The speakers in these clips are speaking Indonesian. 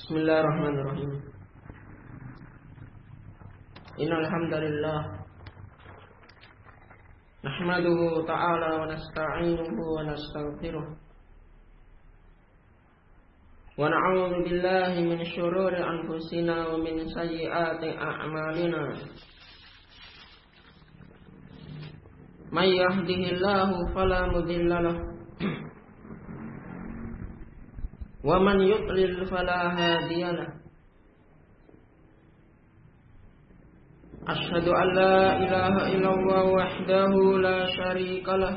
Bismillahirrahmanirrahim. Innal hamdalillah nahmaduhu ta'ala wa nasta'inuhu wa nastaghfiruh wa na'udzu billahi min syururi anfusina wa min sayyiati a'malina. May yahdihillahu fala mudilla lahu wa man yudlil fala hadiya lahu. Asyhadu an la ilaha illallah wahdahu la syarika lah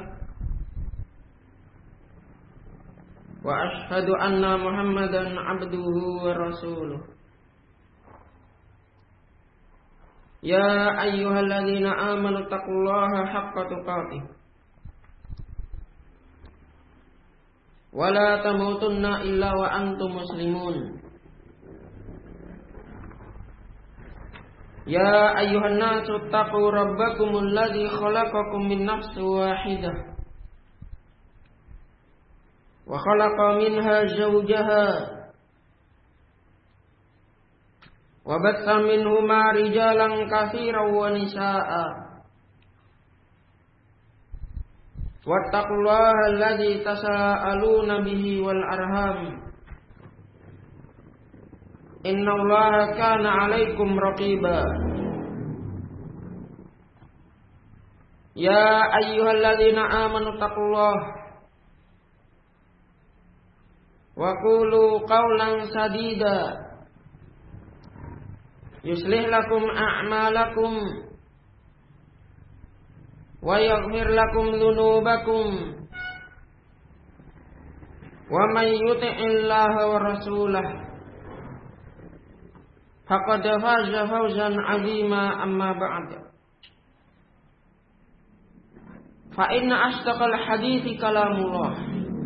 wa asyhadu anna Muhammadan abduhu wa rasuluh. Ya ayyuhalladzina amanu taqullaha haqqa tuqatih wa la tamutunna illa wa antum muslimun. Ya ayyuhan nasu taqu rabbakumul ladzi khalaqakum min nafsin wahidah wa khalaqa minha zawjaha wa batha minhuma rijalan katsiran wa nisaa'a wattaqullaha alladzi tasaaluna bihi wal arham innallaha kana 'alaikum raqiba. Ya ayyuhalladzina amanu taqullaha wa qulu qawlan sadida yuslih lakum a'malakum wa yaghfir lakum dhunubakum wa may yuti'illaha wa rasulahu faqad faza fawzan 'azima. Amma ba'd, fa inna asdaqal hadithi kalamullah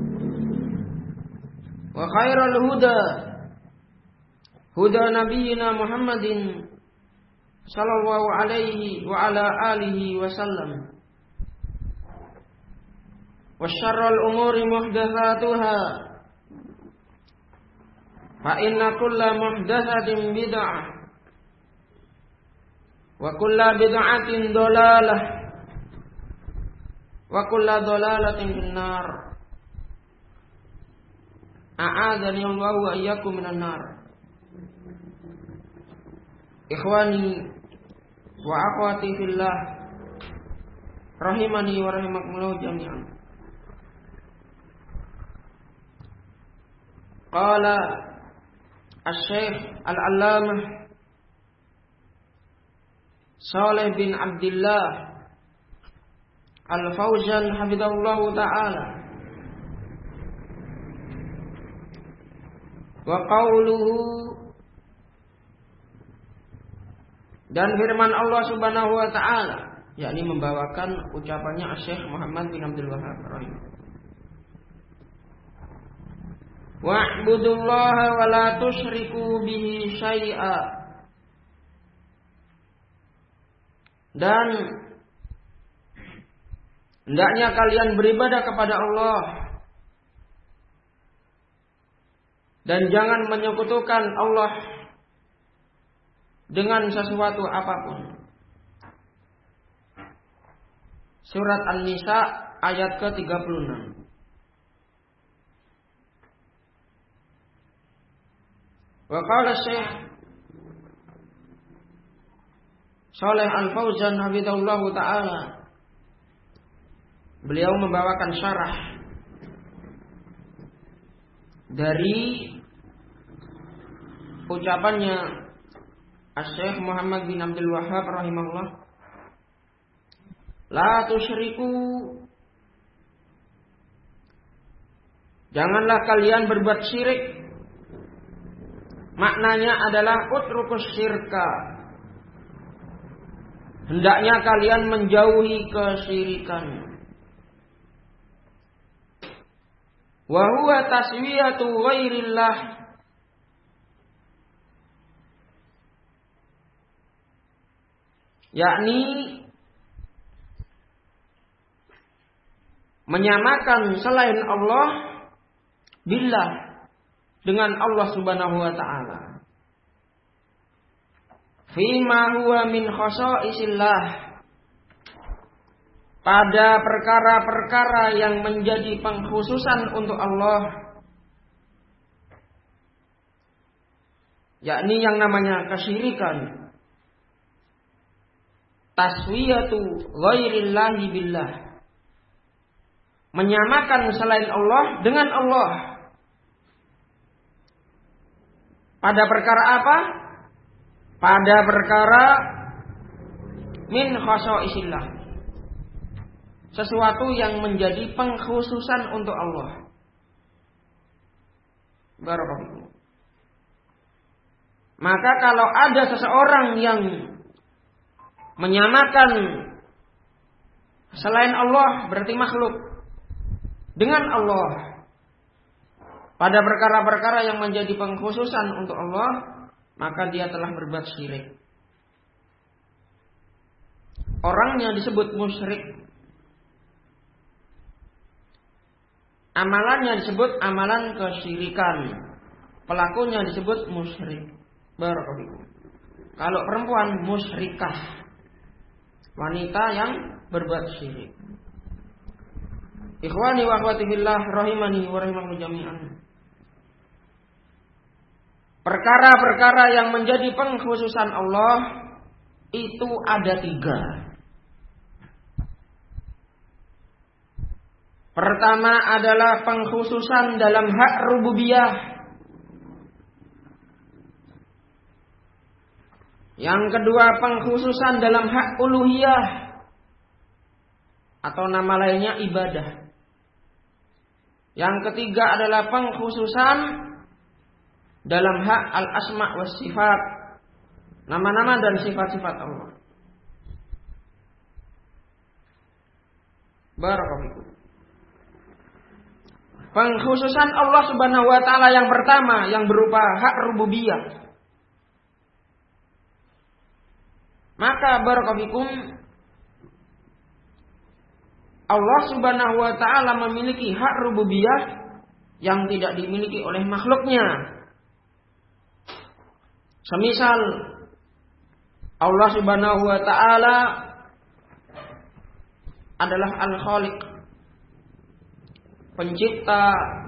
wa khairal huda huda nabiyyina Muhammadin sallallahu alaihi wa ala alihi wa sallam. Wa syarrul umuri muhdatsatuha fa inna kulla muhdatsatin bid'ah wa kulla bid'atin dhalalah wa kulla dhalalatin finnar. A'adzani Allah wa iyyakum minan nar. Ikhwani wa akhwati fillah rahimani wa rahimakumullah jami'an. Qala Asy-Syaikh Al-Allamah Shalih bin Abdullah Al-Fauzan hafizahullahu ta'ala wa qawluhu, dan firman Allah subhanahu wa ta'ala, yakni membawakan ucapannya Asy-Syaikh Muhammad bin Abdul Wahhab rahimahullah. Wa'budullaha wa la tusyriku bihi syai'a, dan hendaknya kalian beribadah kepada Allah dan jangan menyekutukan Allah dengan sesuatu apapun. Surat An-Nisa ayat ke-36. Wa qala Syekh Shalih Al-Fauzan hafizahullahu ta'ala, beliau membawakan syarah dari ucapannya Asy-Syaikh Muhammad bin Abdul Wahhab rahimahullah, la tusyriku, janganlah kalian berbuat syirik. Maknanya adalah utrukus syirka, hendaknya kalian menjauhi kesyirikan. Wa huwa taswiyatu ghairillah, yakni menyamakan selain Allah billah, dengan Allah Subhanahu wa taala. Fima huwa min khasaisillah, pada perkara-perkara yang menjadi pengkhususan untuk Allah, yakni yang namanya kesyirikan, taswiyatu ghairillahi billah, menyamakan selain Allah dengan Allah. Pada perkara apa? Pada perkara min khasaisillah, sesuatu yang menjadi pengkhususan untuk Allah. Barakallahu. Maka kalau ada seseorang yang menyamakan selain Allah, berarti makhluk, dengan Allah pada perkara-perkara yang menjadi pengkhususan untuk Allah, maka dia telah berbuat syirik. Orangnya disebut musyrik, amalannya disebut amalan kesyirikan, pelakunya disebut musyrik. Barakallahu. Kalau perempuan, musyrikah, wanita yang berbuat syirik. Ikhwani wa akhwati fillah rahimani wa rahimakumullah jami'an. Perkara-perkara yang menjadi pengkhususan Allah itu ada 3. Pertama adalah pengkhususan dalam hak rububiyah. Yang kedua pengkhususan dalam hak uluhiyah, atau nama lainnya ibadah. Yang ketiga adalah pengkhususan dalam hak al-asma' was sifat, nama-nama dan sifat-sifat Allah. Barakallahu. Pengkhususan Allah Subhanahu wa taala yang pertama yang berupa hak rububiyah. Maka barakallahu, Allah Subhanahu wa taala memiliki hak rububiyah yang tidak dimiliki oleh makhluknya. Semisal Allah Subhanahu wa taala adalah Al-Khaliq, pencipta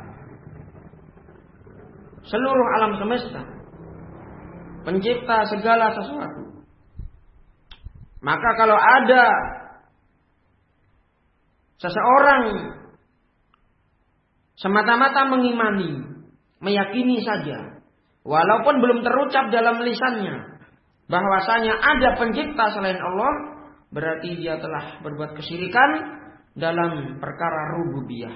seluruh alam semesta, pencipta segala sesuatu. Maka kalau ada seseorang semata-mata mengimani, meyakini saja, walaupun belum terucap dalam lisannya bahwasanya ada pencipta selain Allah, berarti dia telah berbuat kesyirikan dalam perkara rububiyah.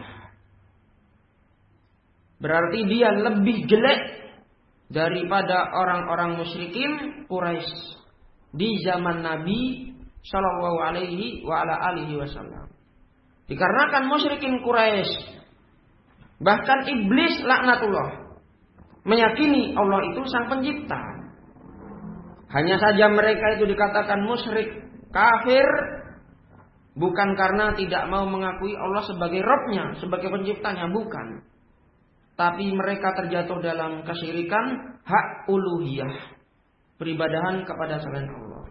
Berarti dia lebih jelek daripada orang-orang musyrikin Quraisy di zaman Nabi Shallallahu Alaihi Wasallam. Dikarenakan musyrikin Quraisy, bahkan iblis laknatullah, meyakini Allah itu sang pencipta. Hanya saja mereka itu dikatakan musyrik, kafir, bukan karena tidak mau mengakui Allah sebagai Rabb-nya, sebagai penciptanya, bukan. Tapi mereka terjatuh dalam kesyirikan hak uluhiyah, peribadahan kepada selain Allah.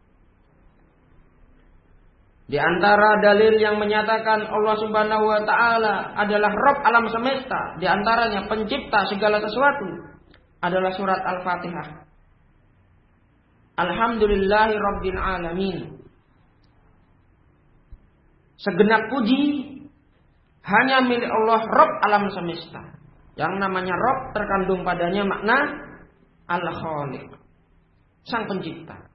Di antara dalil yang menyatakan Allah Subhanahu wa taala adalah Rabb alam semesta, di antaranya pencipta segala sesuatu, adalah surat Al-Fatihah. Alhamdulillahi rabbil alamin. Segenap puji hanya milik Allah Rabb alam semesta. Yang namanya Rabb terkandung padanya makna Al-Khaliq, sang pencipta.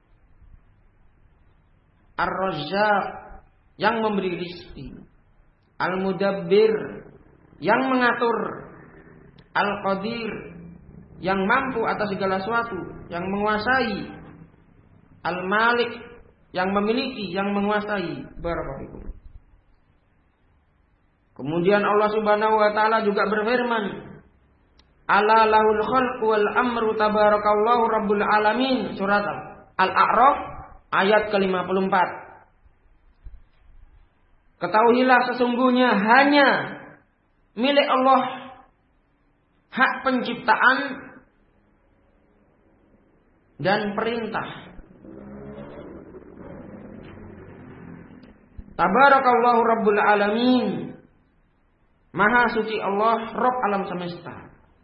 Ar-Razzaq, yang memberi rizki. Al-Mudabbir, yang mengatur. Al-Qadir, yang mampu atas segala sesuatu, yang menguasai. Al-Malik, yang memiliki, yang menguasai. Barakallahu. Kemudian Allah Subhanahu wa taala juga berfirman, Ala lahul khalqu wal amru tabarakallahu rabbul alamin. Surat Al-A'raf ayat ke-54. Ketahuilah sesungguhnya hanya milik Allah hak penciptaan dan perintah. Tabarakallahu Rabbul Alamin. Maha suci Allah, Rabb alam semesta.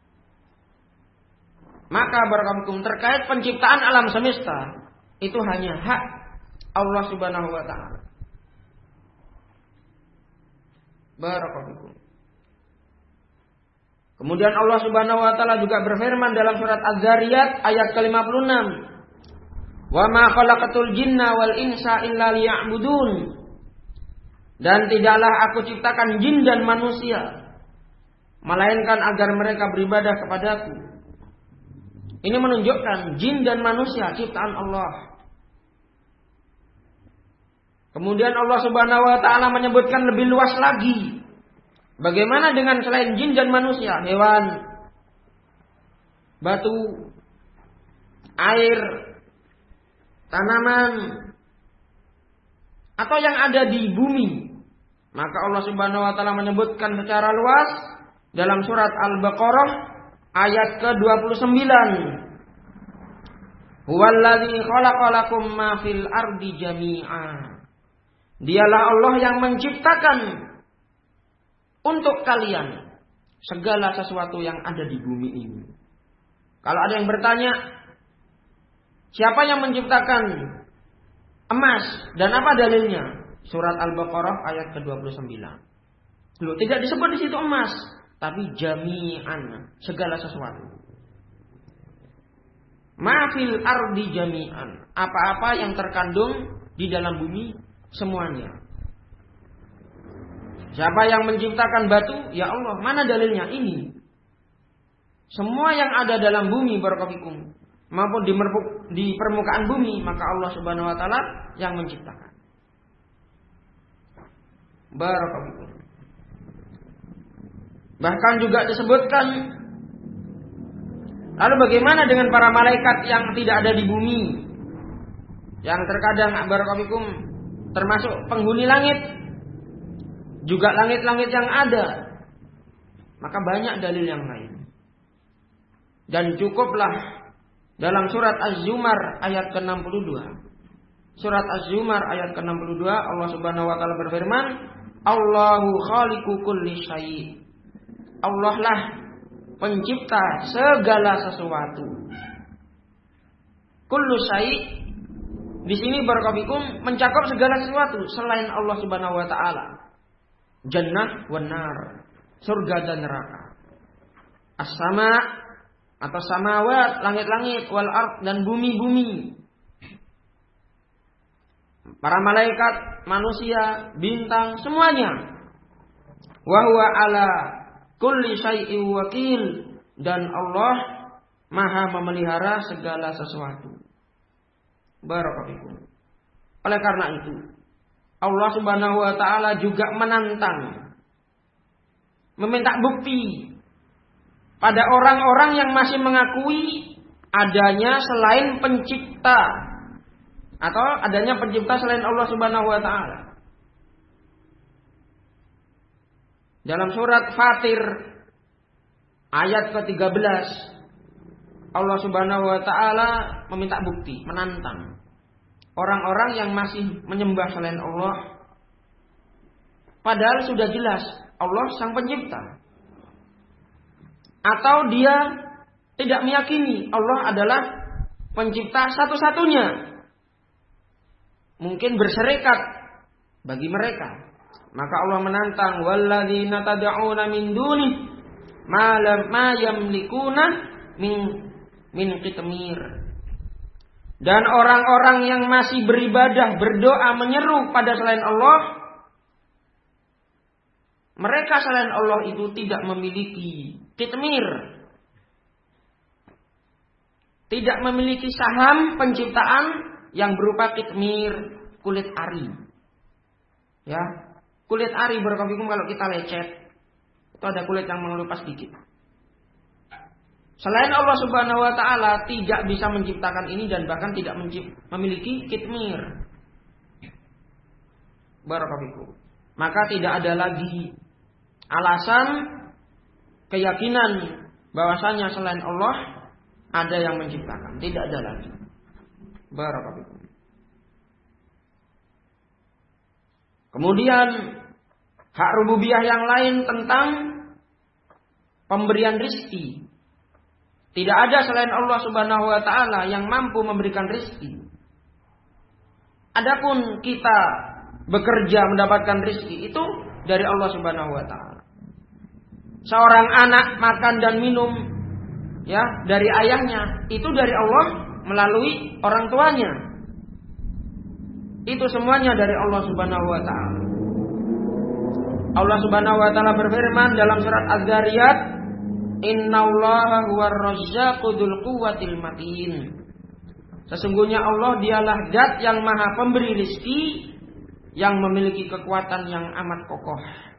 Maka barakallahu terkait penciptaan alam semesta itu hanya hak Allah Subhanahu wa taala. Barakallahu. Kemudian Allah Subhanahu wa taala juga berfirman dalam surat Az-Zariyat ayat ke-56. Wa ma khalaqatul jinna wal insa illa liya'budun. Dan tidaklah aku ciptakan jin dan manusia melainkan agar mereka beribadah kepadaku. Ini menunjukkan jin dan manusia ciptaan Allah. Kemudian Allah Subhanahu wa taala menyebutkan lebih luas lagi. Bagaimana dengan selain jin dan manusia, hewan, batu, air, tanaman, atau yang ada di bumi. Maka Allah Subhanahu wa taala menyebutkan secara luas dalam surat Al-Baqarah ayat ke-29. Huwallazi khalaqalakum ma fil ardi jami'a. Dialah Allah yang menciptakan untuk kalian segala sesuatu yang ada di bumi ini. Kalau ada yang bertanya, siapa yang menciptakan emas dan apa dalilnya? Surat Al-Baqarah ayat ke-29. Loh, tidak disebut di situ emas, tapi jami'an, segala sesuatu. Ma fil ardi jami'an, apa-apa yang terkandung di dalam bumi semuanya. Siapa yang menciptakan batu? Ya Allah. Mana dalilnya? Ini. Semua yang ada dalam bumi barakallahu maupun di permukaan bumi, maka Allah Subhanahu wa taala yang menciptakan. Barakallahu. Bahkan juga disebutkan, lalu bagaimana dengan para malaikat yang tidak ada di bumi, yang terkadang barakallahu termasuk penghuni langit, juga langit-langit yang ada? Maka banyak dalil yang lain. Dan cukuplah dalam surat Az-Zumar ayat ke-62. Surat Az-Zumar ayat ke-62 Allah Subhanahu wa taala berfirman, Allahu khaliqu kulli syai'. Allah lah pencipta segala sesuatu. Kullu syai' di sini barakallahu mencakup segala sesuatu selain Allah Subhanahu wa taala. Jannah wan nar, surga dan neraka. As-sama atau samawat, langit-langit, wal ard dan bumi-bumi. Para malaikat, manusia, bintang, semuanya. Wa huwa ala kulli syai'in wakil, dan Allah Maha memelihara segala sesuatu. Barakallahu. Oleh karena itu, Allah Subhanahu wa taala juga menantang, meminta bukti pada orang-orang yang masih mengakui adanya selain pencipta atau adanya pencipta selain Allah Subhanahu wa taala. Dalam surat Fatir ayat ke-13 Allah Subhanahu wa taala meminta bukti, menantang orang-orang yang masih menyembah selain Allah, padahal sudah jelas Allah sang pencipta. Atau dia tidak meyakini Allah adalah pencipta satu-satunya. Mungkin berserikat bagi mereka. Maka Allah menantang, walladzina tad'una min duni ma yamlikuna min qitmir. Dan orang-orang yang masih beribadah, berdoa, menyeru pada selain Allah, mereka selain Allah itu tidak memiliki qitmir, tidak memiliki saham penciptaan yang berupa qitmir, kulit ari. Ya, kulit ari barakallahu kalau kita lecet, itu ada kulit yang mengelupas sedikit. Selain Allah Subhanahu wa taala tidak bisa menciptakan ini dan bahkan tidak memiliki qitmir. Barakallahu. Maka tidak ada lagi alasan, keyakinan bahwasanya selain Allah ada yang menciptakan, tidak ada lagi. Barakallahu. Kemudian hak rububiyah yang lain tentang pemberian rizki. Tidak ada selain Allah Subhanahu wa taala yang mampu memberikan rizki. Adapun kita bekerja mendapatkan rizki itu dari Allah Subhanahu wa taala. Seorang anak makan dan minum ya dari ayahnya itu dari Allah melalui orang tuanya. Itu semuanya dari Allah Subhanahu wa taala. Allah Subhanahu wa taala berfirman dalam surat Az-Zariyat, "Innallaha huwar razzaqu dzul quwwatil matin." Sesungguhnya Allah dialah zat yang maha pemberi rezeki, yang memiliki kekuatan yang amat kokoh.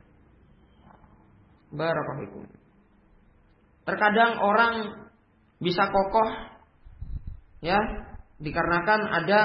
Barakallahu. Terkadang orang bisa kokoh ya dikarenakan ada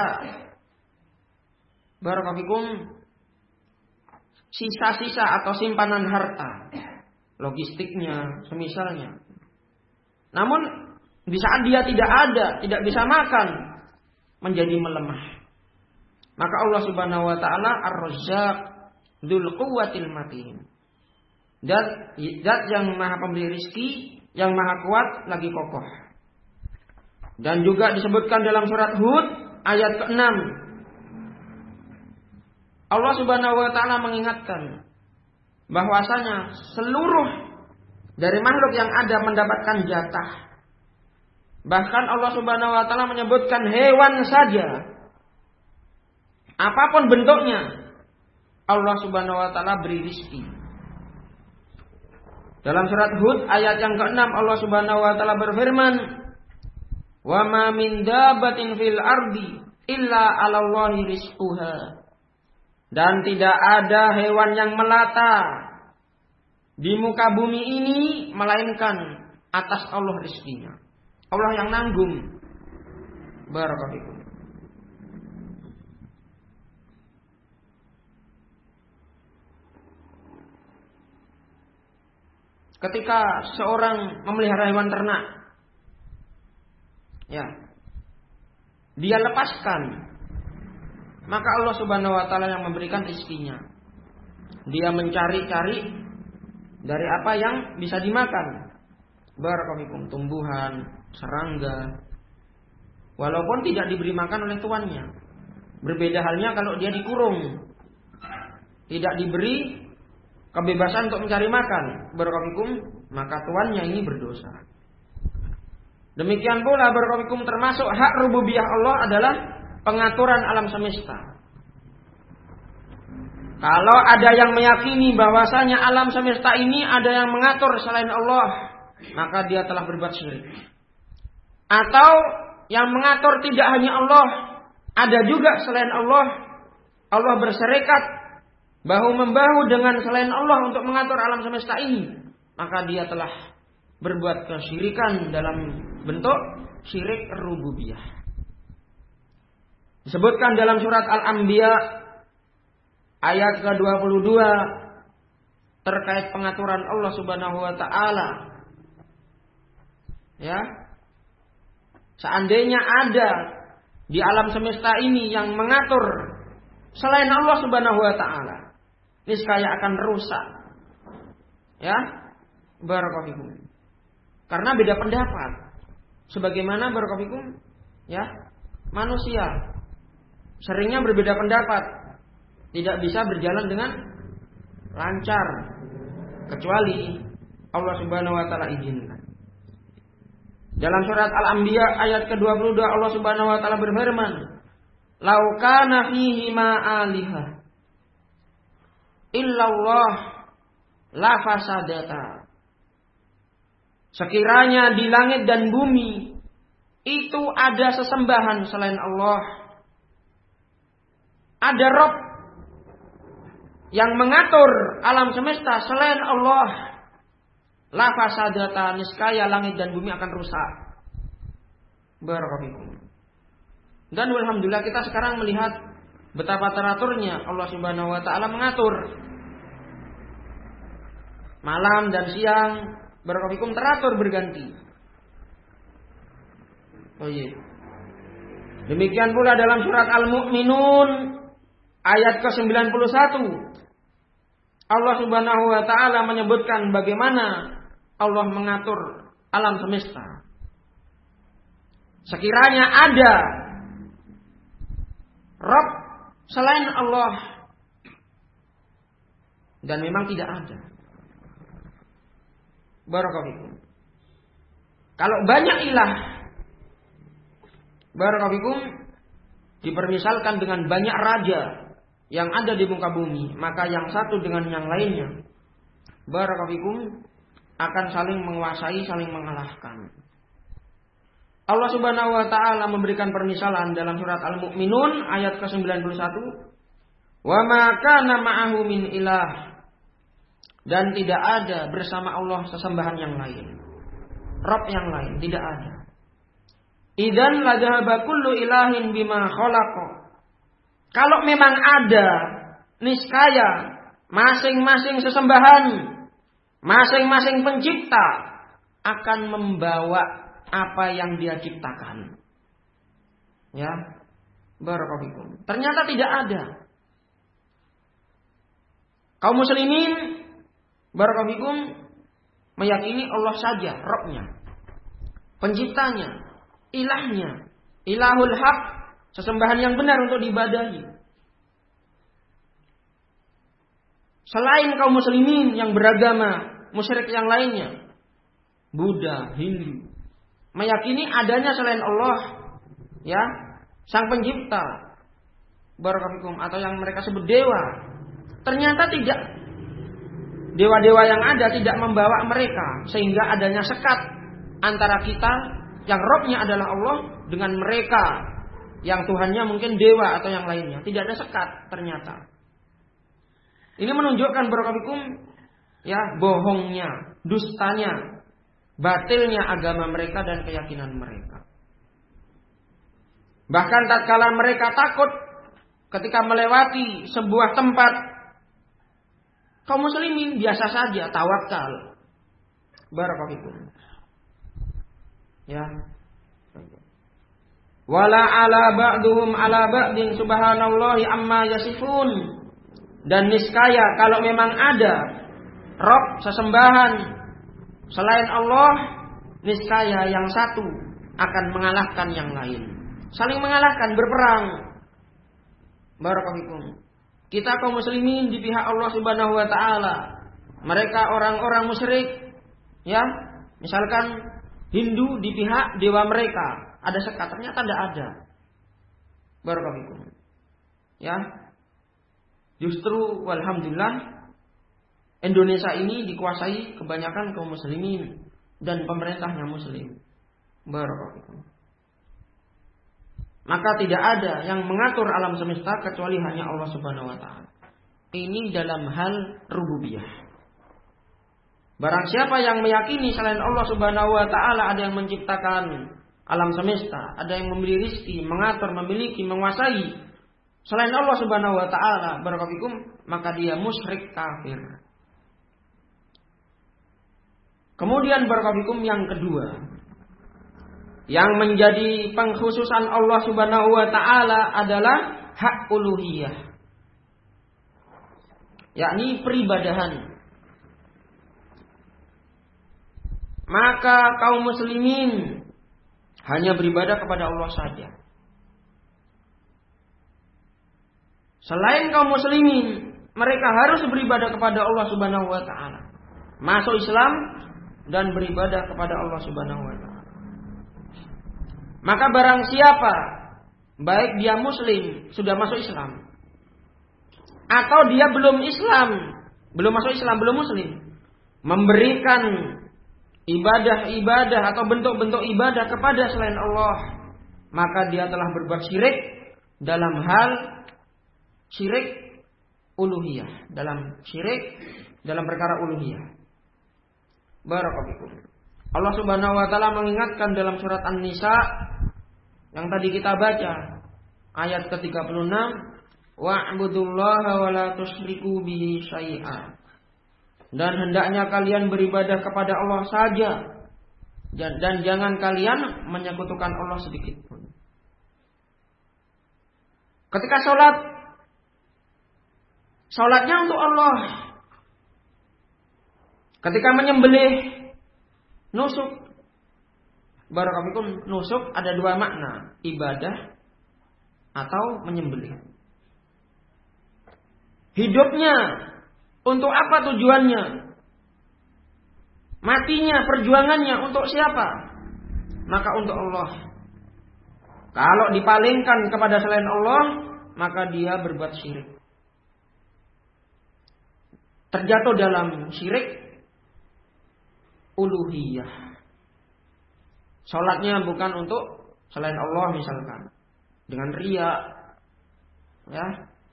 barakallahu sisa-sisa atau simpanan harta, logistiknya, semisalnya. Namun di saat dia tidak ada, tidak bisa makan, menjadi melemah. Maka Allah Subhanahu wa taala Ar-Razzaq dzul quwwatil matin. Zat yang maha pemberi rezeki, yang maha kuat lagi kokoh. Dan juga disebutkan dalam surat Hud ayat ke-6. Allah Subhanahu wa taala mengingatkan bahwasanya seluruh dari makhluk yang ada mendapatkan jatah. Bahkan Allah Subhanahu wa taala menyebutkan hewan saja, apapun bentuknya, Allah Subhanahu wa taala beri rezeki. Dalam surat Hud ayat yang ke-6 Allah Subhanahu wa taala berfirman, "Wa ma min dabbatin fil ardi illa 'alallahi rizquha." Dan tidak ada hewan yang melata di muka bumi ini melainkan atas Allah rezekinya. Allah yang nanggung. Barakallahu. Ketika seorang memelihara hewan ternak, ya, dia lepaskan, maka Allah Subhanahu wa taala yang memberikan rezekinya. Dia mencari-cari dari apa yang bisa dimakan. Barakallahu, tumbuhan, serangga. Walaupun tidak diberi makan oleh tuannya. Berbeda halnya kalau dia dikurung. Tidak diberi kebebasan untuk mencari makan. Barakallahu, maka tuannya ini berdosa. Demikian pula barakallahu termasuk hak rububiyah Allah adalah pengaturan alam semesta. Kalau ada yang meyakini bahwasanya alam semesta ini ada yang mengatur selain Allah, maka dia telah berbuat syirik. Atau yang mengatur tidak hanya Allah, ada juga selain Allah. Allah berserikat bahu-membahu dengan selain Allah untuk mengatur alam semesta ini, maka dia telah berbuat kesyirikan dalam bentuk syirik rububiyah. Disebutkan dalam surat Al-Anbiya ayat ke-22 terkait pengaturan Allah Subhanahu wa taala. Ya. Seandainya ada di alam semesta ini yang mengatur selain Allah Subhanahu wa taala, niscaya akan rusak. Ya. Barakallahu. Karena beda pendapat. Sebagaimana barakallahu ya, manusia seringnya berbeda pendapat, tidak bisa berjalan dengan lancar kecuali Allah Subhanahu wa taala izinkan. Dalam surat Al-Anbiya ayat ke-22 Allah Subhanahu wa taala berfirman, "Lau kana fihi ma aliha illallah la fasadata." Sekiranya di langit dan bumi itu ada sesembahan selain Allah, ada Rabb yang mengatur alam semesta selain Allah, la fasadata, niscaya langit dan bumi akan rusak. Barakallahu. Dan alhamdulillah kita sekarang melihat betapa teraturnya Allah Subhanahu wa taala mengatur malam dan siang, Barakallahu teratur berganti. Oh iya. Demikian pula dalam surat Al-Mu'minun ayat ke-91. Allah Subhanahu wa taala menyebutkan bagaimana Allah mengatur alam semesta. Sekiranya ada Rabb selain Allah, dan memang tidak ada. Barakallahu. Kalau banyak ilah, barakallahu, dipermisalkan dengan banyak raja yang ada di muka bumi, maka yang satu dengan yang lainnya, barakallahu, akan saling menguasai, saling mengalahkan. Allah Subhanahu wa taala memberikan permisalan dalam surat Al-Mu'minun ayat ke-91, "Wa ma kana ma'ahu min ilah." Dan tidak ada bersama Allah sesembahan yang lain, Rabb yang lain, tidak ada. Idzan la dhahaba kullu ilahin bima khalaqa. Kalau memang ada, niscaya masing-masing sesembahan, masing-masing pencipta akan membawa apa yang dia ciptakan. Ya, barakallahu. Ternyata tidak ada. Kaum muslimin, barakallahu, meyakini Allah saja Rabb-nya, penciptanya, ilahnya, ilahul haq, sesembahan yang benar untuk diibadahi. Selain kaum muslimin yang beragama musyrik yang lainnya, Buddha, Hindu, meyakini adanya selain Allah, ya, sang pencipta, barakallahu, atau yang mereka sebut dewa. Ternyata tidak. Dewa-dewa yang ada tidak membawa mereka, sehingga adanya sekat antara kita yang Rabb-nya adalah Allah dengan mereka yang Tuhannya mungkin dewa atau yang lainnya. Tidak ada sekat ternyata. Ini menunjukkan barakallahu, ya, bohongnya, dustanya, batilnya agama mereka dan keyakinan mereka. Bahkan tatkala mereka takut ketika melewati sebuah tempat, kaum muslimin biasa saja tawakal. Barakallahu. Ya. Wala ala ba'duhum ala ba'din subhanallahi amma yasifun. Dan niscaya kalau memang ada Rabb sesembahan selain Allah, niscaya yang satu akan mengalahkan yang lain. Saling mengalahkan, berperang. Barakallahu. Kita kaum muslimin di pihak Allah Subhanahu wa taala. Mereka orang-orang musyrik, ya. Misalkan Hindu di pihak dewa mereka, ada sekat, ternyata tidak ada. Barakallahu. Ya. Justru walhamdulillah Indonesia ini dikuasai kebanyakan kaum muslimin dan pemerintahnya muslim. Barakallahu. Maka tidak ada yang mengatur alam semesta kecuali hanya Allah Subhanahu wa taala. Ini dalam hal rububiyah. Barang siapa yang meyakini selain Allah Subhanahu wa taala ada yang menciptakan alam semesta, ada yang memberi rizki, mengatur, memiliki, menguasai selain Allah Subhanahu wa taala, barakallahu, maka dia musyrik kafir. Kemudian barakallahu yang kedua, yang menjadi pengkhususan Allah Subhanahu wa taala adalah hak uluhiyah, yakni peribadahan. Maka kaum muslimin hanya beribadah kepada Allah saja. Selain kaum muslimin, mereka harus beribadah kepada Allah Subhanahu wa taala. Masuk Islam dan beribadah kepada Allah Subhanahu wa taala. Maka barang siapa, baik dia muslim, sudah masuk Islam, atau dia belum Islam, belum masuk Islam, belum muslim, memberikan ibadah-ibadah atau bentuk-bentuk ibadah kepada selain Allah, maka dia telah berbuat syirik dalam hal syirik uluhiyah, dalam syirik dalam perkara uluhiyah. Barakallahu. Allah Subhanahu wa taala mengingatkan dalam surat An-Nisa yang tadi kita baca, ayat ke-36, wa'budullaha wa la tusyriku bihi syai'a. Dan hendaknya kalian beribadah kepada Allah saja. Dan jangan kalian menyekutukan Allah sedikit pun. Ketika sholatnya untuk Allah. Ketika menyembelih, nusuk. Barakallahu, nusuk ada dua makna. Ibadah atau menyembelih. Hidupnya untuk apa tujuannya? Matinya, perjuangannya untuk siapa? Maka untuk Allah. Kalau dipalingkan kepada selain Allah, maka dia berbuat syirik. Terjatuh dalam syirik uluhiyah. Salatnya bukan untuk selain Allah misalkan. Dengan riya. Ya.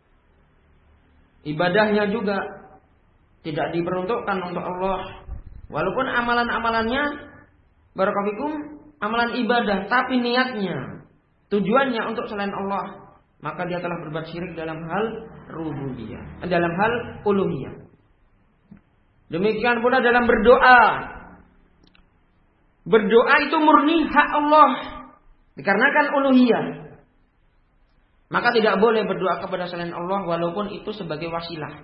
Ibadahnya juga tidak diperuntukkan untuk Allah. Walaupun amalan-amalannya barakallahu amalan ibadah, tapi niatnya, tujuannya untuk selain Allah, maka dia telah berbuat syirik dalam hal rububiyah, dalam hal uluhiyah. Demikian pula dalam berdoa. Berdoa itu murni hak Allah, dikarenakan uluhiyah. Maka tidak boleh berdoa kepada selain Allah walaupun itu sebagai wasilah.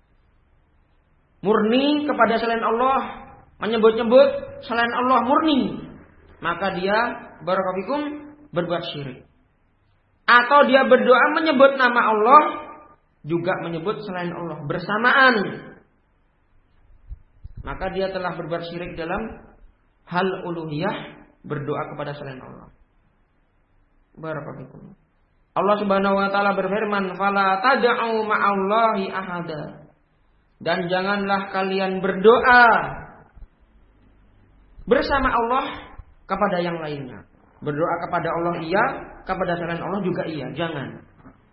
Murni kepada selain Allah, menyebut-nyebut selain Allah murni, maka dia barakallahu berbuat syirik. Atau dia berdoa menyebut nama Allah, juga menyebut selain Allah bersamaan, maka dia telah berbuat syirik dalam hal uluhiyah, berdoa kepada selain Allah. Barakallahu. Allah Subhanahu wa taala berfirman, "Fala tad'u ma'allahi ahada." Dan janganlah kalian berdoa bersama Allah kepada yang lainnya. Berdoa kepada Allah iya, kepada selain Allah juga iya, jangan.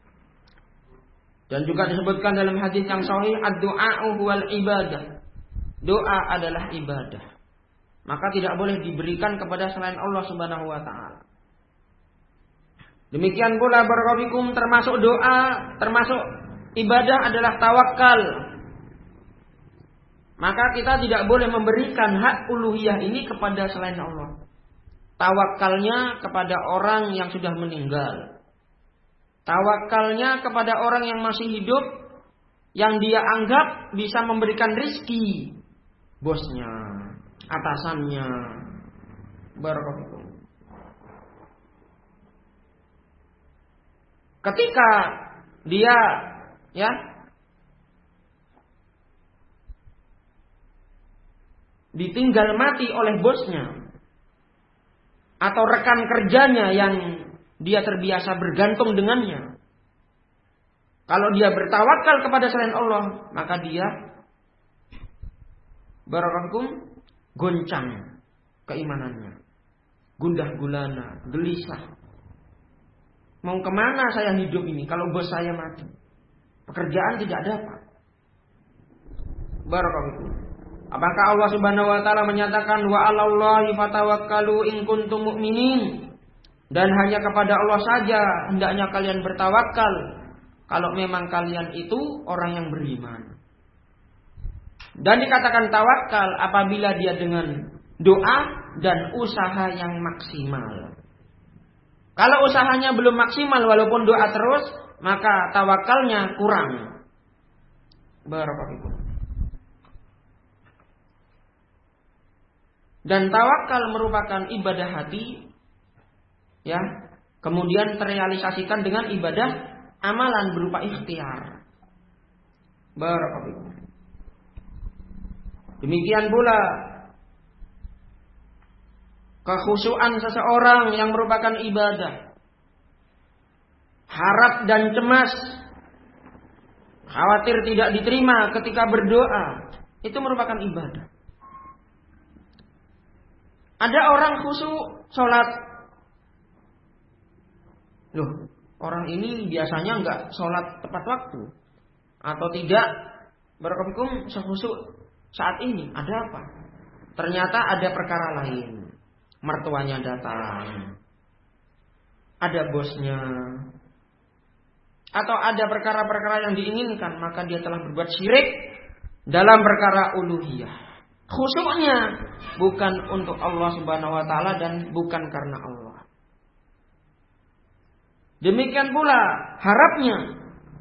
Dan juga disebutkan dalam hadis yang sahih, ad-du'a'u huwal ibadah. Doa adalah ibadah. Maka tidak boleh diberikan kepada selain Allah Subhanahu wa taala. Demikian pula barakallahu termasuk doa, termasuk ibadah adalah tawakal. Maka kita tidak boleh memberikan hak uluhiyah ini kepada selain Allah. Tawakalnya kepada orang yang sudah meninggal. Tawakalnya kepada orang yang masih hidup, yang dia anggap bisa memberikan rizki. Bosnya, atasannya. Barakallahu. Ketika dia ditinggal mati oleh bosnya atau rekan kerjanya yang dia terbiasa bergantung dengannya, kalau dia bertawakal kepada selain Allah, maka dia barakallahu goncang keimanannya, gundah gulana, gelisah. Mau kemana saya hidup ini kalau bos saya mati? Pekerjaan tidak dapat. Barakallahu. Apakah Allah Subhanahu wa taala menyatakan wa 'alallahi fatawakkalu in kuntum mu'minin? Dan hanya kepada Allah saja hendaknya kalian bertawakal kalau memang kalian itu orang yang beriman. Dan dikatakan tawakal apabila dia dengan doa dan usaha yang maksimal. Kalau usahanya belum maksimal walaupun doa terus, maka tawakalnya kurang. Barakallahu. Dan tawakal merupakan ibadah hati, ya. Kemudian terrealisasikan dengan ibadah amalan berupa ikhtiar. Barakallahu. Demikian pula kekhusyuan seseorang yang merupakan ibadah. Harap dan cemas, khawatir tidak diterima ketika berdoa, itu merupakan ibadah. Ada orang khusyuk sholat. Loh, orang ini biasanya enggak sholat tepat waktu. Atau tidak barakallahu sekhusyuk saat ini. Ada apa? Ternyata ada perkara lain. Mertuanya datang, ada bosnya, atau ada perkara-perkara yang diinginkan, maka dia telah berbuat syirik dalam perkara uluhiyah. Khusyuknya bukan untuk Allah Subhanahu wa taala dan bukan karena Allah. Demikian pula harapnya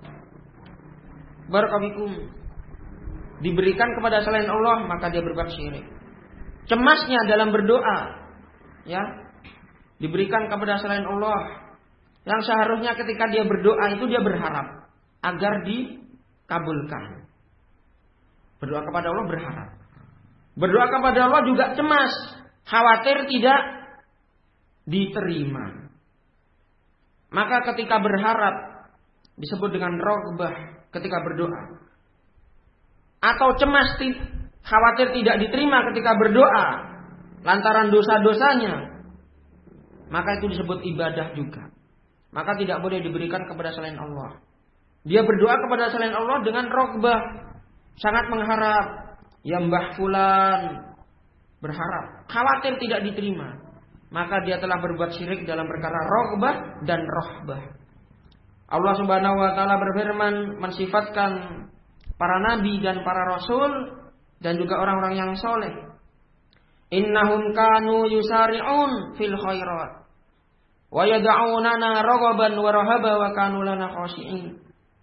barakallahu diberikan kepada selain Allah, maka dia berbuat syirik. Cemasnya dalam berdoa, ya, diberikan kepada selain Allah, yang seharusnya ketika dia berdoa itu dia berharap agar dikabulkan. Berdoa kepada Allah berharap. Berdoa kepada Allah juga cemas, khawatir tidak diterima. Maka ketika berharap disebut dengan rogbah ketika berdoa. Atau cemas, khawatir tidak diterima ketika berdoa lantaran dosa-dosanya, maka itu disebut ibadah juga. Maka tidak boleh diberikan kepada selain Allah. Dia berdoa kepada selain Allah dengan rogbah, sangat mengharap. Ya Mbah Fulan, berharap, khawatir tidak diterima, maka dia telah berbuat syirik dalam perkara rogbah dan rohbah. Allah Subhanahu wa taala berfirman mensifatkan para nabi dan para rasul dan juga orang-orang yang soleh. Innahum kanu yusari'un fil khairat wa yad'unana raghaban wa rahaba wa kanu lana khashi'in.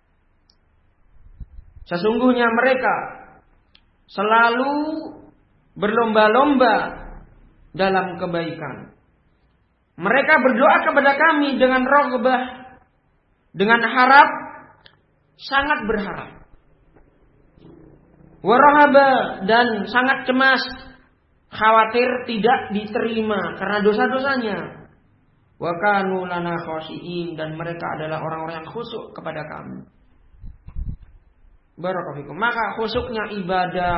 Sesungguhnya mereka selalu berlomba-lomba dalam kebaikan. Mereka berdoa kepada kami dengan raghbah, dengan harap, sangat berharap. Warahaba, dan sangat cemas, khawatir tidak diterima karena dosa-dosanya. Wa kanu lana khashi'in, dan mereka adalah orang-orang yang khusyuk kepada kami. Barakallahu fikum. Maka khusyuknya ibadah,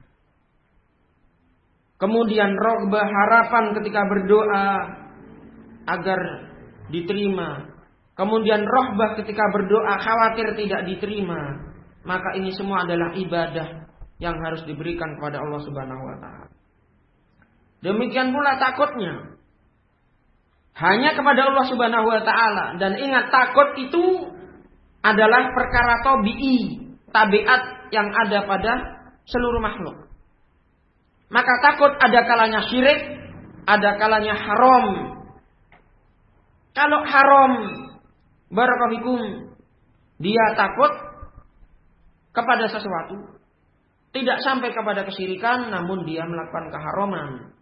kemudian rogbah, harapan ketika berdoa agar diterima, kemudian rohbah ketika berdoa khawatir tidak diterima, maka ini semua adalah ibadah yang harus diberikan kepada Allah Subhanahu wa taala. Demikian pula takutnya hanya kepada Allah Subhanahu wa taala, dan ingat takut itu adalah perkara tabi'i, tabiat yang ada pada seluruh makhluk. Maka takut ada kalanya syirik, ada kalanya haram. Kalau haram, barakallahu fikum, dia takut kepada sesuatu, tidak sampai kepada kesyirikan, namun dia melakukan keharaman.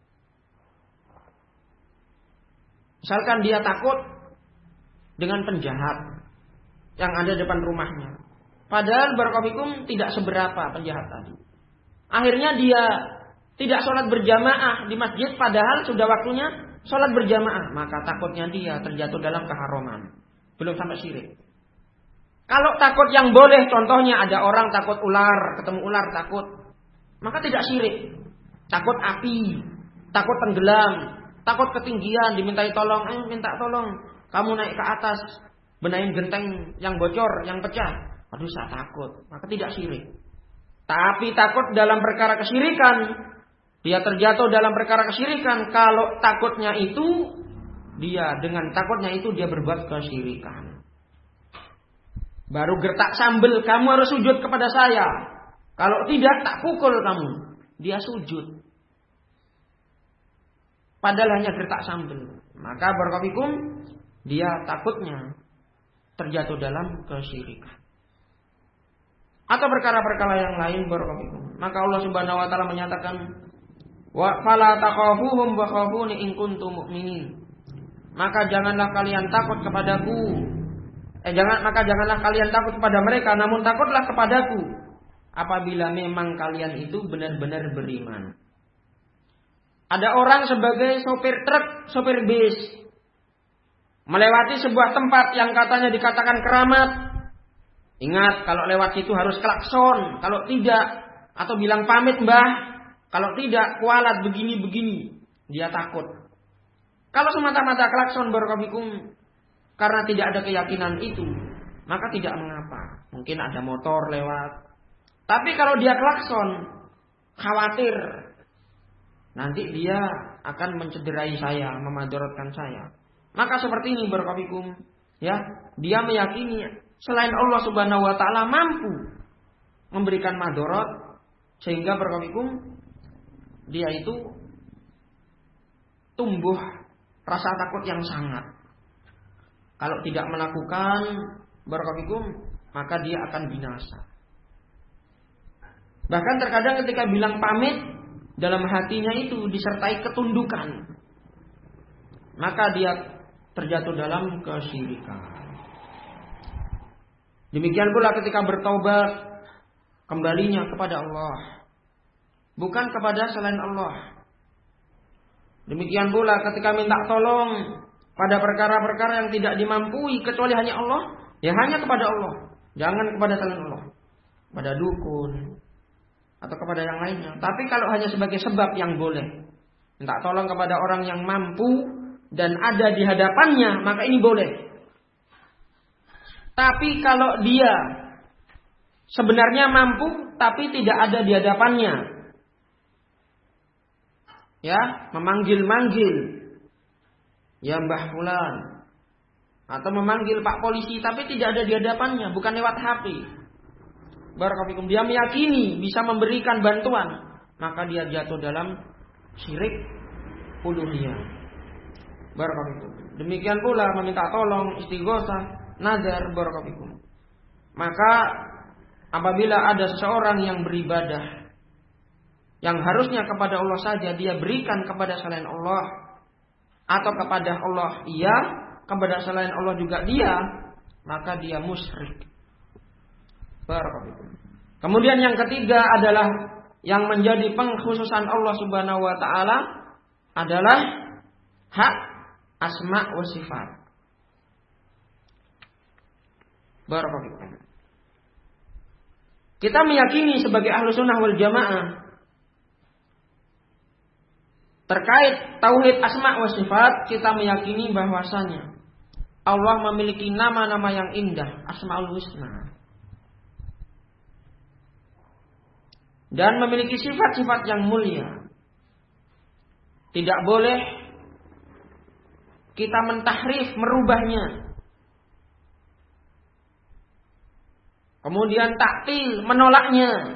Misalkan dia takut dengan penjahat yang ada depan rumahnya. Padahal barakallahu fikum tidak seberapa penjahat tadi. Akhirnya dia tidak sholat berjamaah di masjid, padahal sudah waktunya sholat berjamaah. Maka takutnya dia terjatuh dalam keharaman. Belum sampai syirik. Kalau takut yang boleh, contohnya ada orang takut ular, ketemu ular takut, maka tidak syirik. Takut api, takut tenggelam, takut ketinggian, dimintai tolong, minta tolong, kamu naik ke atas, benahin genteng yang bocor, yang pecah. Aduh, saya takut, maka tidak syirik. Tapi takut dalam perkara kesyirikan, dia terjatuh dalam perkara kesyirikan. Kalau takutnya itu, dia dengan takutnya itu dia berbuat kesyirikan. Baru gertak sambel, kamu harus sujud kepada saya. Kalau tidak, tak pukul kamu. Dia sujud. Padahal hanya gertak sambel. Maka barakallahu fikum, dia takutnya terjatuh dalam kesyirikan. Atau perkara-perkara yang lain barakallahu fikum. Maka Allah Subhanahu wa taala menyatakan, wa fala takhafuhum wa khafuni in kuntum mu'minin. Maka janganlah kalian takut kepadaku. Janganlah kalian takut kepada mereka, namun takutlah kepadaku apabila memang kalian itu benar-benar beriman. Ada orang sebagai sopir truk, sopir bis, melewati sebuah tempat yang katanya dikatakan keramat. Ingat, kalau lewat situ harus klakson, kalau tidak, atau bilang pamit mbah, kalau tidak kualat begini-begini, dia takut. Kalau semata-mata klakson barakallahu fikum, karena tidak ada keyakinan itu, maka tidak mengapa. Mungkin ada motor lewat. Tapi kalau dia klakson, khawatir nanti dia akan mencederai saya, memadaratkan saya. Maka seperti ini barakallahu fikum, ya, dia meyakini selain Allah Subhanahu wa taala mampu memberikan madarat, sehingga barakallahu dia itu tumbuh rasa takut yang sangat. Kalau tidak melakukan barakallahu maka dia akan binasa. Bahkan terkadang ketika bilang pamit, dalam hatinya itu disertai ketundukan, maka dia terjatuh dalam kesyirikan. Demikian pula ketika bertaubat, kembalinya kepada Allah, bukan kepada selain Allah. Demikian pula ketika minta tolong pada perkara-perkara yang tidak dimampui kecuali hanya Allah, ya hanya kepada Allah, jangan kepada selain Allah, pada dukun atau kepada yang lainnya. Tapi kalau hanya sebagai sebab yang boleh, minta tolong kepada orang yang mampu dan ada di hadapannya, maka ini boleh. Tapi kalau dia sebenarnya mampu tapi tidak ada di hadapannya, ya, memanggil-manggil, ya Mbah Fulan, atau memanggil Pak Polisi tapi tidak ada di hadapannya, bukan lewat HP. Barakallahu, dia meyakini bisa memberikan bantuan, maka dia jatuh dalam syirik uluhiyah. Barakallahu. Demikian pula meminta tolong, istighosah, nazar, barakallahu. Maka apabila ada seseorang yang beribadah yang harusnya kepada Allah saja dia berikan kepada selain Allah, atau kepada Allah iya, kepada selain Allah juga dia, maka dia musyrik. Kemudian yang ketiga adalah yang menjadi pengkhususan Allah Subhanahu wa taala adalah hak asma wa sifat. Barakallahu. Kita meyakini sebagai ahlu sunnah wal jamaah terkait tauhid asma wa sifat, kita meyakini bahwasanya Allah memiliki nama-nama yang indah, asmaul husna, dan memiliki sifat-sifat yang mulia. Tidak boleh kita mentahrif, merubahnya. Kemudian taktil, menolaknya.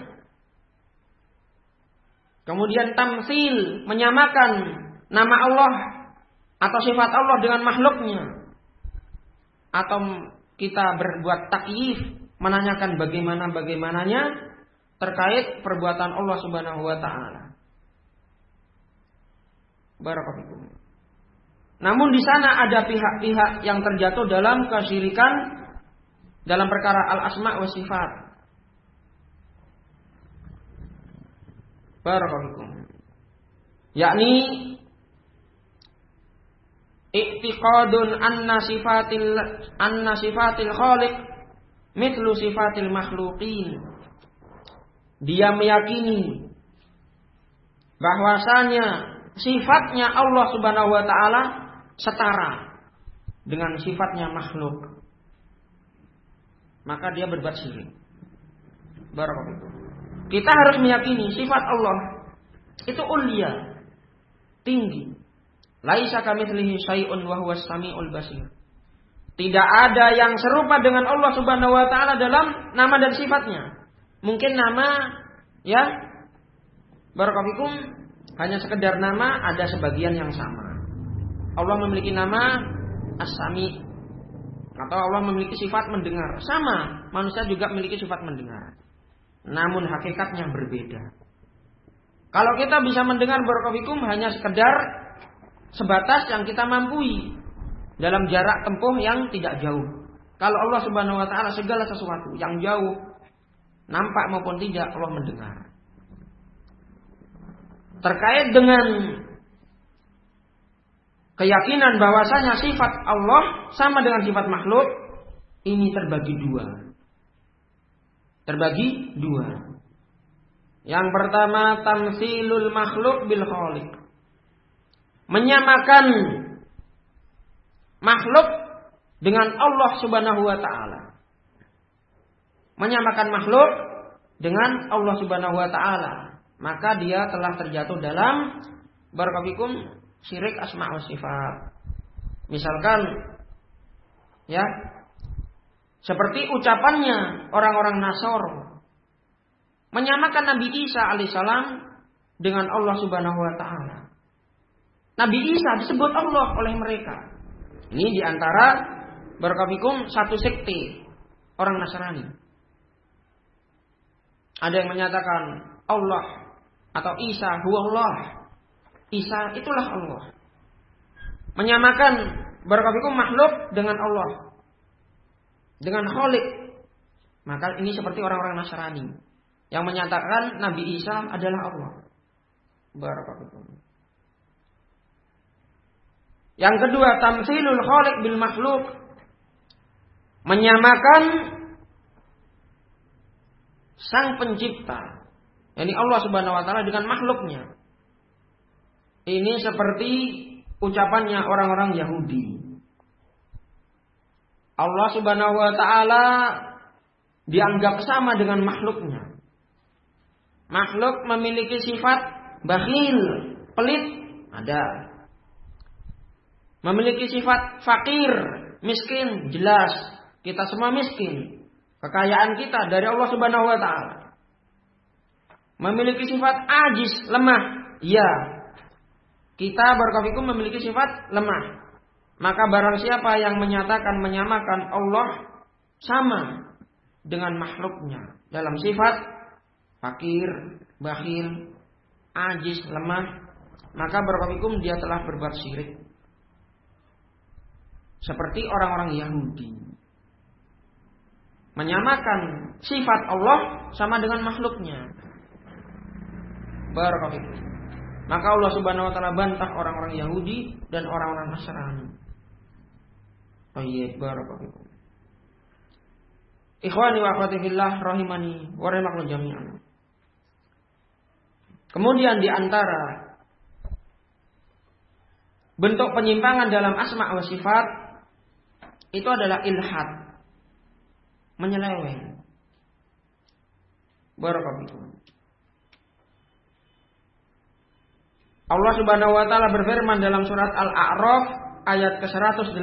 Kemudian tamsil, menyamakan nama Allah atau sifat Allah dengan makhluknya. Atau kita berbuat takyif, menanyakan bagaimana-bagaimananya terkait perbuatan Allah Subhanahu wa taala. Barakallahu. Namun di sana ada pihak-pihak yang terjatuh dalam kesyirikan dalam perkara al-asma wa sifat. Barakallahu. Yakni i'tiqadun anna sifatil khaliq mithlu sifatil makhluqin. Dia meyakini bahwasanya sifatnya Allah Subhanahu wa taala setara dengan sifatnya makhluk. Maka dia berbuat syirik. Barakallahu. Kita harus meyakini sifat Allah itu ulia, tinggi. Laisa kamitslihi syai'un wa huwas samiul basir. Tidak ada yang serupa dengan Allah Subhanahu wa taala dalam nama dan sifatnya. Mungkin nama, ya, barakallahu, hanya sekedar nama, ada sebagian yang sama. Allah memiliki nama As-Sami, atau Allah memiliki sifat mendengar. Sama, manusia juga memiliki sifat mendengar. Namun hakikatnya berbeda. Kalau kita bisa mendengar barakallahu hanya sekedar sebatas yang kita mampui dalam jarak tempuh yang tidak jauh. Kalau Allah Subhanahu wa taala segala sesuatu yang jauh, nampak maupun tidak, Allah mendengar. Terkait dengan keyakinan bahwasanya sifat Allah sama dengan sifat makhluk, ini terbagi dua. Yang pertama, tamsilul makhluk bil khaliq. Menyamakan makhluk dengan Allah Subhanahu wa taala. Menyamakan makhluk dengan Allah Subhanahu wa taala, maka dia telah terjatuh dalam barakallahu syirik asma wa sifat. Misalkan, ya, seperti ucapannya orang-orang Nasor, menyamakan Nabi Isa alaihissalam dengan Allah Subhanahu wa taala. Nabi Isa disebut Allah oleh mereka. Ini diantara barakallahu satu sekte orang Nasrani. Ada yang menyatakan Allah atau Isa huwallah. Isa itulah Allah. Menyamakan barakallahu makhluk dengan Allah. Dengan Khalik. Maka ini seperti orang-orang Nasrani yang menyatakan Nabi Isa adalah Allah. Barakallahu. Yang kedua, tamtsilul Khaliq bil makhluk. Menyamakan sang pencipta, yakni Allah Subhanahu wa taala dengan makhluknya. Ini seperti ucapannya orang-orang Yahudi. Allah Subhanahu wa taala dianggap sama dengan makhluknya. Makhluk memiliki sifat bakhil, pelit, ada. Memiliki sifat fakir, miskin, jelas. Kita semua miskin. Kekayaan kita dari Allah Subhanahu wa taala. Memiliki sifat ajis, lemah. Ya. Kita barakallahu memiliki sifat lemah. Maka barang siapa yang menyatakan menyamakan Allah sama dengan makhluknya dalam sifat fakir, bakhil, ajis, lemah, maka barakallahu dia telah berbuat syirik. Seperti orang-orang Yahudi. Menyamakan sifat Allah sama dengan makhluknya. Barakallahu. Maka Allah Subhanahu wa taala bantah orang-orang Yahudi dan orang-orang Nasrani. Baik, barakallahu. Ikhwani wa akhwati fillah rahimani wa rahimakumullah jami'an. Kemudian di antara bentuk penyimpangan dalam asma wa sifat itu adalah ilhad, menyeleweng. Barakallahu. Allah Subhanahu wa taala berfirman dalam surat Al-A'raf ayat ke-180.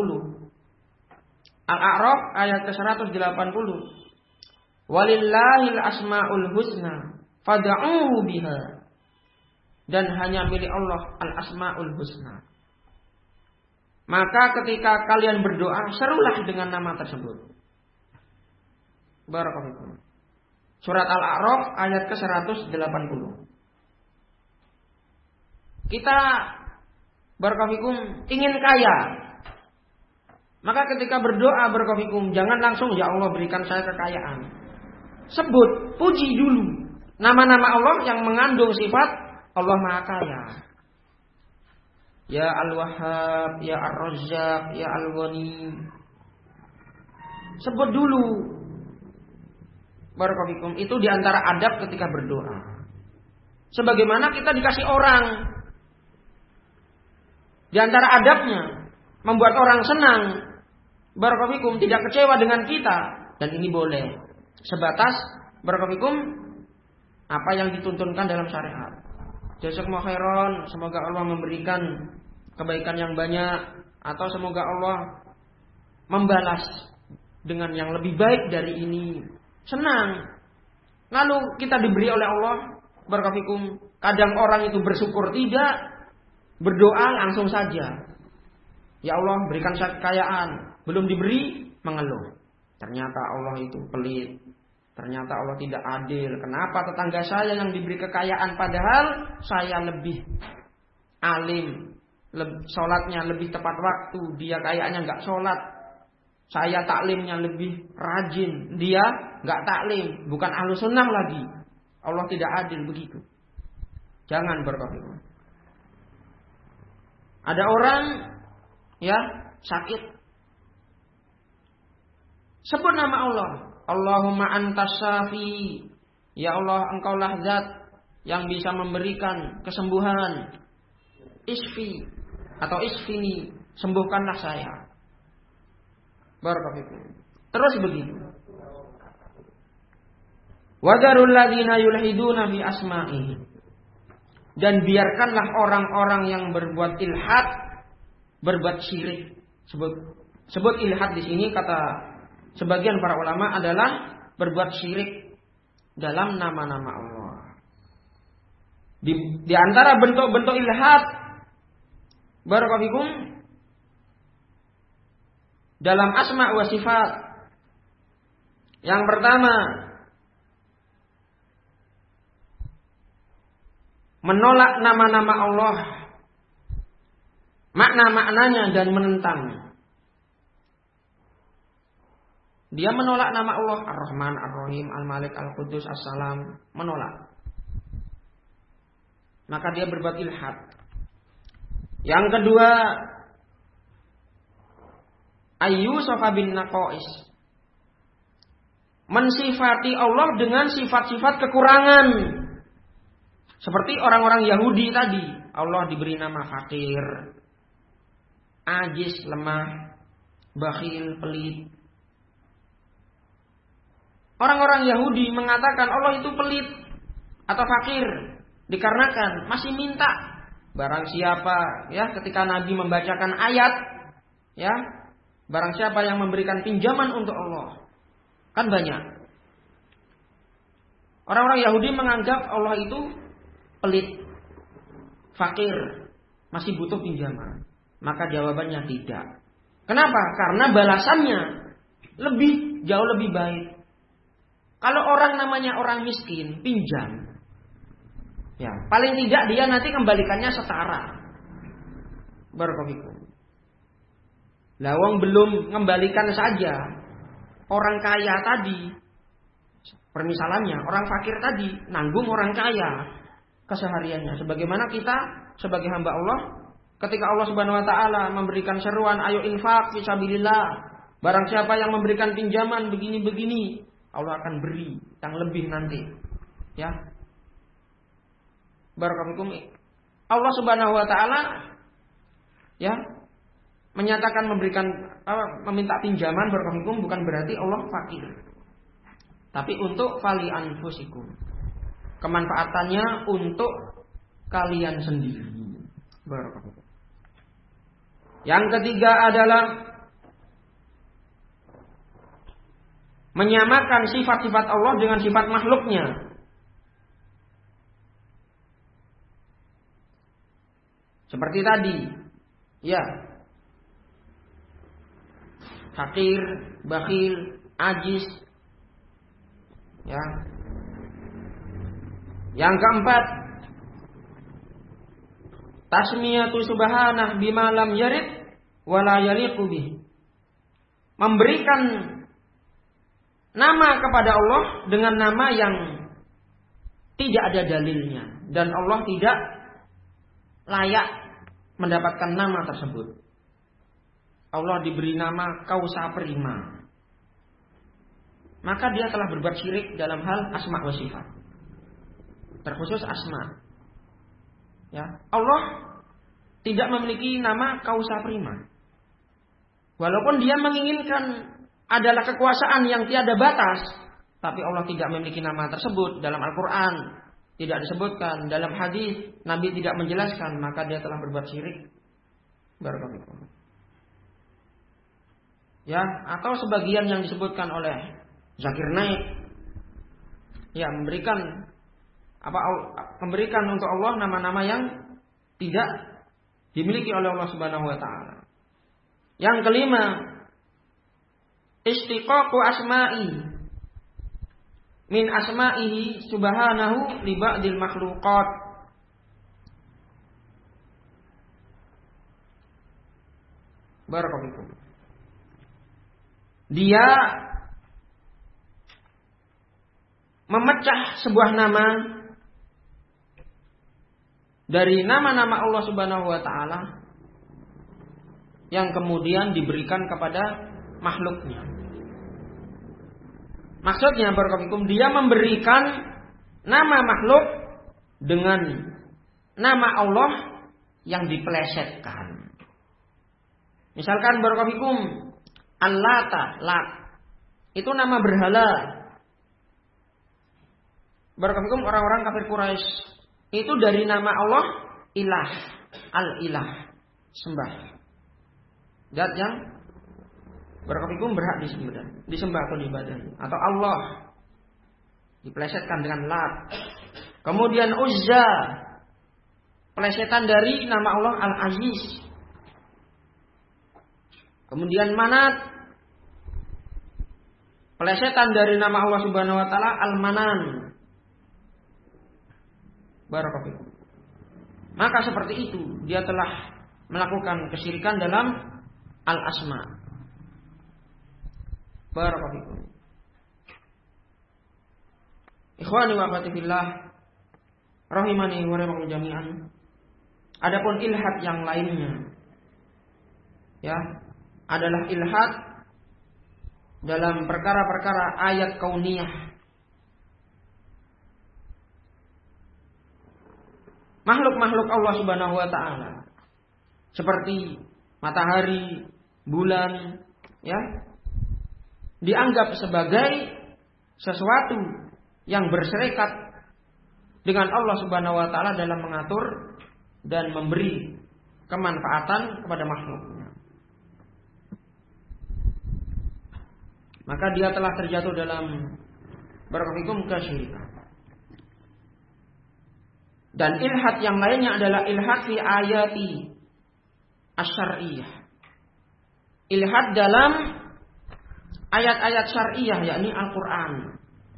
Al-A'raf ayat ke-180. Walillahil asmaul husna fad'uuhu biha. Dan hanya milik Allah al-asmaul husna. Maka ketika kalian berdoa, serulah dengan nama tersebut. Barakallahu. Surat Al-A'raf ayat ke-180. Kita barakallahu ingin kaya. Maka ketika berdoa barakallahu jangan langsung ya Allah berikan saya kekayaan. Sebut, puji dulu nama-nama Allah yang mengandung sifat Allah Maha Kaya. Ya Al-Wahhab, Ya Ar-Razzaq, Ya Al-Ghani. Sebut dulu. Barakallahu itu diantara adab ketika berdoa. Sebagaimana kita dikasih orang. Di antara adabnya membuat orang senang, barakallahu tidak kecewa dengan kita, dan ini boleh sebatas barakallahu apa yang dituntunkan dalam syariat. Jazakumullah khairan, semoga Allah memberikan kebaikan yang banyak, atau semoga Allah membalas dengan yang lebih baik dari ini. Senang. Lalu kita diberi oleh Allah, barakallahu kadang orang itu bersyukur tidak. Berdoa langsung saja. Ya Allah berikan saya kekayaan. Belum diberi mengeluh. Ternyata Allah itu pelit. Ternyata Allah tidak adil. Kenapa tetangga saya yang diberi kekayaan padahal saya lebih alim. Sholatnya lebih tepat waktu. Dia kayaknya gak sholat. Saya taklimnya lebih rajin. Dia gak taklim. Bukan ahlu sunnah lagi. Allah tidak adil begitu. Jangan berkata. Ada orang ya sakit. Sebut nama Allah. Allahumma antas syafi. Ya Allah, engkaulah zat yang bisa memberikan kesembuhan. Isfi atau isfini, sembuhkanlah saya. Barakallahu. Terus begitu. Wadarul ladzina yulhiduna fi asma'ihi. Dan biarkanlah orang-orang yang berbuat ilhad, berbuat syirik. Sebut ilhad di sini kata sebagian para ulama adalah berbuat syirik dalam nama-nama Allah. Di antara bentuk-bentuk ilhad barakallahu fikum dalam asma wa sifat. Yang pertama, menolak nama-nama Allah, makna-maknanya dan menentang. Dia menolak nama Allah Ar-Rahman, Ar-Rahim, Al-Malik, Al-Qudus, As-Salam, menolak. Maka dia berbuat ilhad. Yang kedua, ayyusafa bin naqais, mensifati Allah dengan sifat-sifat kekurangan. Seperti orang-orang Yahudi tadi, Allah diberi nama fakir, ajis, lemah, bakhil, pelit. Orang-orang Yahudi mengatakan Allah itu pelit atau fakir dikarenakan masih minta. Barang siapa ya ketika Nabi membacakan ayat ya, barang siapa yang memberikan pinjaman untuk Allah, kan banyak. Orang-orang Yahudi menganggap Allah itu pelit, fakir, masih butuh pinjaman. Maka jawabannya tidak. Kenapa? Karena balasannya jauh lebih baik. Kalau orang namanya orang miskin, pinjam, ya paling tidak dia nanti kembalikannya setara. Barakallahu. Lawang belum mengembalikan saja, orang kaya tadi, permisalannya orang fakir tadi nanggung orang kaya kesehariannya. Sebagaimana kita sebagai hamba Allah, ketika Allah Subhanahu Wa Taala memberikan seruan, ayo infak fisabilillah, barang siapa yang memberikan pinjaman begini-begini, Allah akan beri yang lebih nanti. Ya. Barakallahu. Allah Subhanahu wa taala ya menyatakan meminta pinjaman barakallahu bukan berarti Allah fakir. Tapi untuk fali anfusikum. Kemanfaatannya untuk kalian sendiri. Barakallahu. Yang ketiga adalah menyamakan sifat-sifat Allah dengan sifat makhluknya. Seperti tadi, ya, fakir, bakhil, ajis, ya. Yang keempat, tasmiyatu subhanah bima lam yarid wala yaliqu bih. Memberikan nama kepada Allah dengan nama yang tidak ada dalilnya dan Allah tidak layak mendapatkan nama tersebut. Allah diberi nama Kausa Prima, maka dia telah berbuat syirik dalam hal asma wa sifat, terkhusus asma. Ya, Allah tidak memiliki nama Kausa Prima, walaupun dia menginginkan adalah kekuasaan yang tiada batas, tapi Allah tidak memiliki nama tersebut dalam Al-Quran, tidak disebutkan dalam hadis, Nabi tidak menjelaskan, maka dia telah berbuat syirik. Barakallahu. Ya, atau sebagian yang disebutkan oleh Zakir Naik, ya memberikan untuk Allah nama-nama yang tidak dimiliki oleh Allah Subhanahu Wa Taala. Yang kelima, istiqaqu asma'i min asma'ihi subhanahu li ba'dil makhluqat. Barakallahu. Dia memecah sebuah nama dari nama-nama Allah Subhanahu wa taala yang kemudian diberikan kepada makhluknya. Maksudnya barakallahu, dia memberikan nama makhluk dengan nama Allah yang dipelesetkan. Misalkan barakallahu Al-Lata, Lat. Itu nama berhala. Barakallahu orang-orang kafir Quraisy itu dari nama Allah Ilah, Al-Ilah, sembah. Zat yang barakallahu berhak disembah atau diibadahi, atau Allah. dipelesetkan dengan Lat. Kemudian Uzza, pelesetan dari nama Allah Al-Aziz. Kemudian Manat, pelesetan dari nama Allah Subhanahu wa taala Al-Manan. Barakallahu. Maka seperti itu dia telah melakukan kesyirikan dalam al-asma. Barakallahu. Ikhwani wa akhwati fillah, rahimani wa rahimakumullah jami'an. Adapun ilhad yang lainnya, ya, adalah ilhad dalam perkara-perkara ayat kauniyah. Makhluk-makhluk Allah Subhanahu wa taala seperti matahari, bulan, ya, dianggap sebagai sesuatu yang berserikat dengan Allah Subhanahu wa taala dalam mengatur dan memberi kemanfaatan kepada makhluknya. Maka dia telah terjatuh dalam barakallahu kesyirikan. Dan ilhad yang lainnya adalah ilhad fi ayati asy-syar'iyyah. Ilhad dalam ayat-ayat syar'iyah, yakni Al-Qur'an.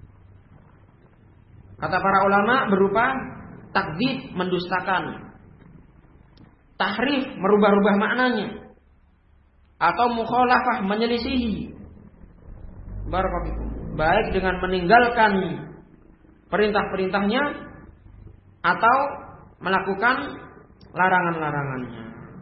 Kata para ulama berupa takdzib, mendustakan, tahrif, merubah-rubah maknanya, atau mukhalafah, menyelisihi. Barakallahu, baik dengan meninggalkan perintah-perintahnya atau melakukan larangan-larangannya.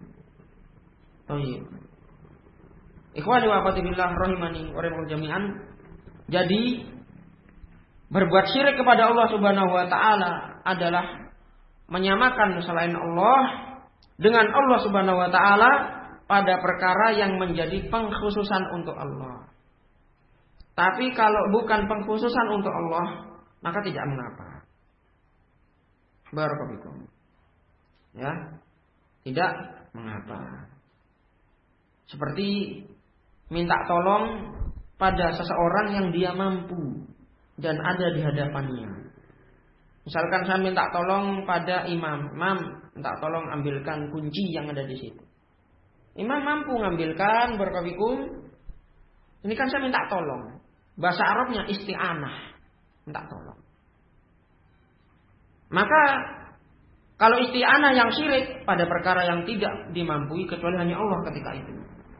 Baik. Ikhwani wa akhwati billah rahimani wa rahimakumullah jami'an. Jadi berbuat syirik kepada Allah Subhanahu wa taala adalah menyamakan selain Allah dengan Allah Subhanahu wa taala pada perkara yang menjadi pengkhususan untuk Allah. Tapi kalau bukan pengkhususan untuk Allah, maka tidak mengapa. Barakallahu. Ya, tidak mengapa. Seperti minta tolong pada seseorang yang dia mampu dan ada di hadapannya. Misalkan saya minta tolong pada imam, minta tolong ambilkan kunci yang ada di situ. Imam mampu ngambilkan, barakallahu. Ini kan saya minta tolong. Bahasa Arabnya isti'anah, minta tolong. Maka kalau isti'anah yang syirik pada perkara yang tidak dimampui kecuali hanya Allah ketika itu.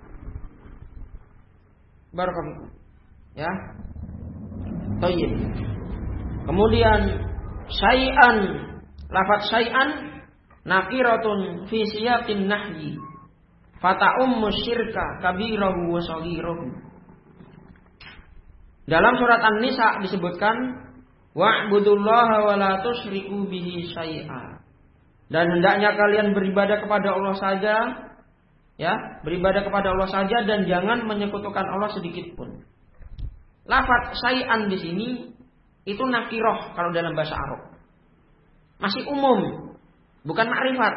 Barakallahu. Ya. Thayyib. Kemudian syai'an, lafaz syai'an nakiratun fi siyaqin nahyi. Fata'ummu syirka kabirahu wa saghirahu. Dalam surat An-Nisa disebutkan wa'budullaha wa la tusyriku bihi syai'a. Dan hendaknya kalian beribadah kepada Allah saja, ya, beribadah kepada Allah saja dan jangan menyekutukan Allah sedikit pun. Lafaz syai'an di sini itu nakirah kalau dalam bahasa Arab. Masih umum, bukan makrifat.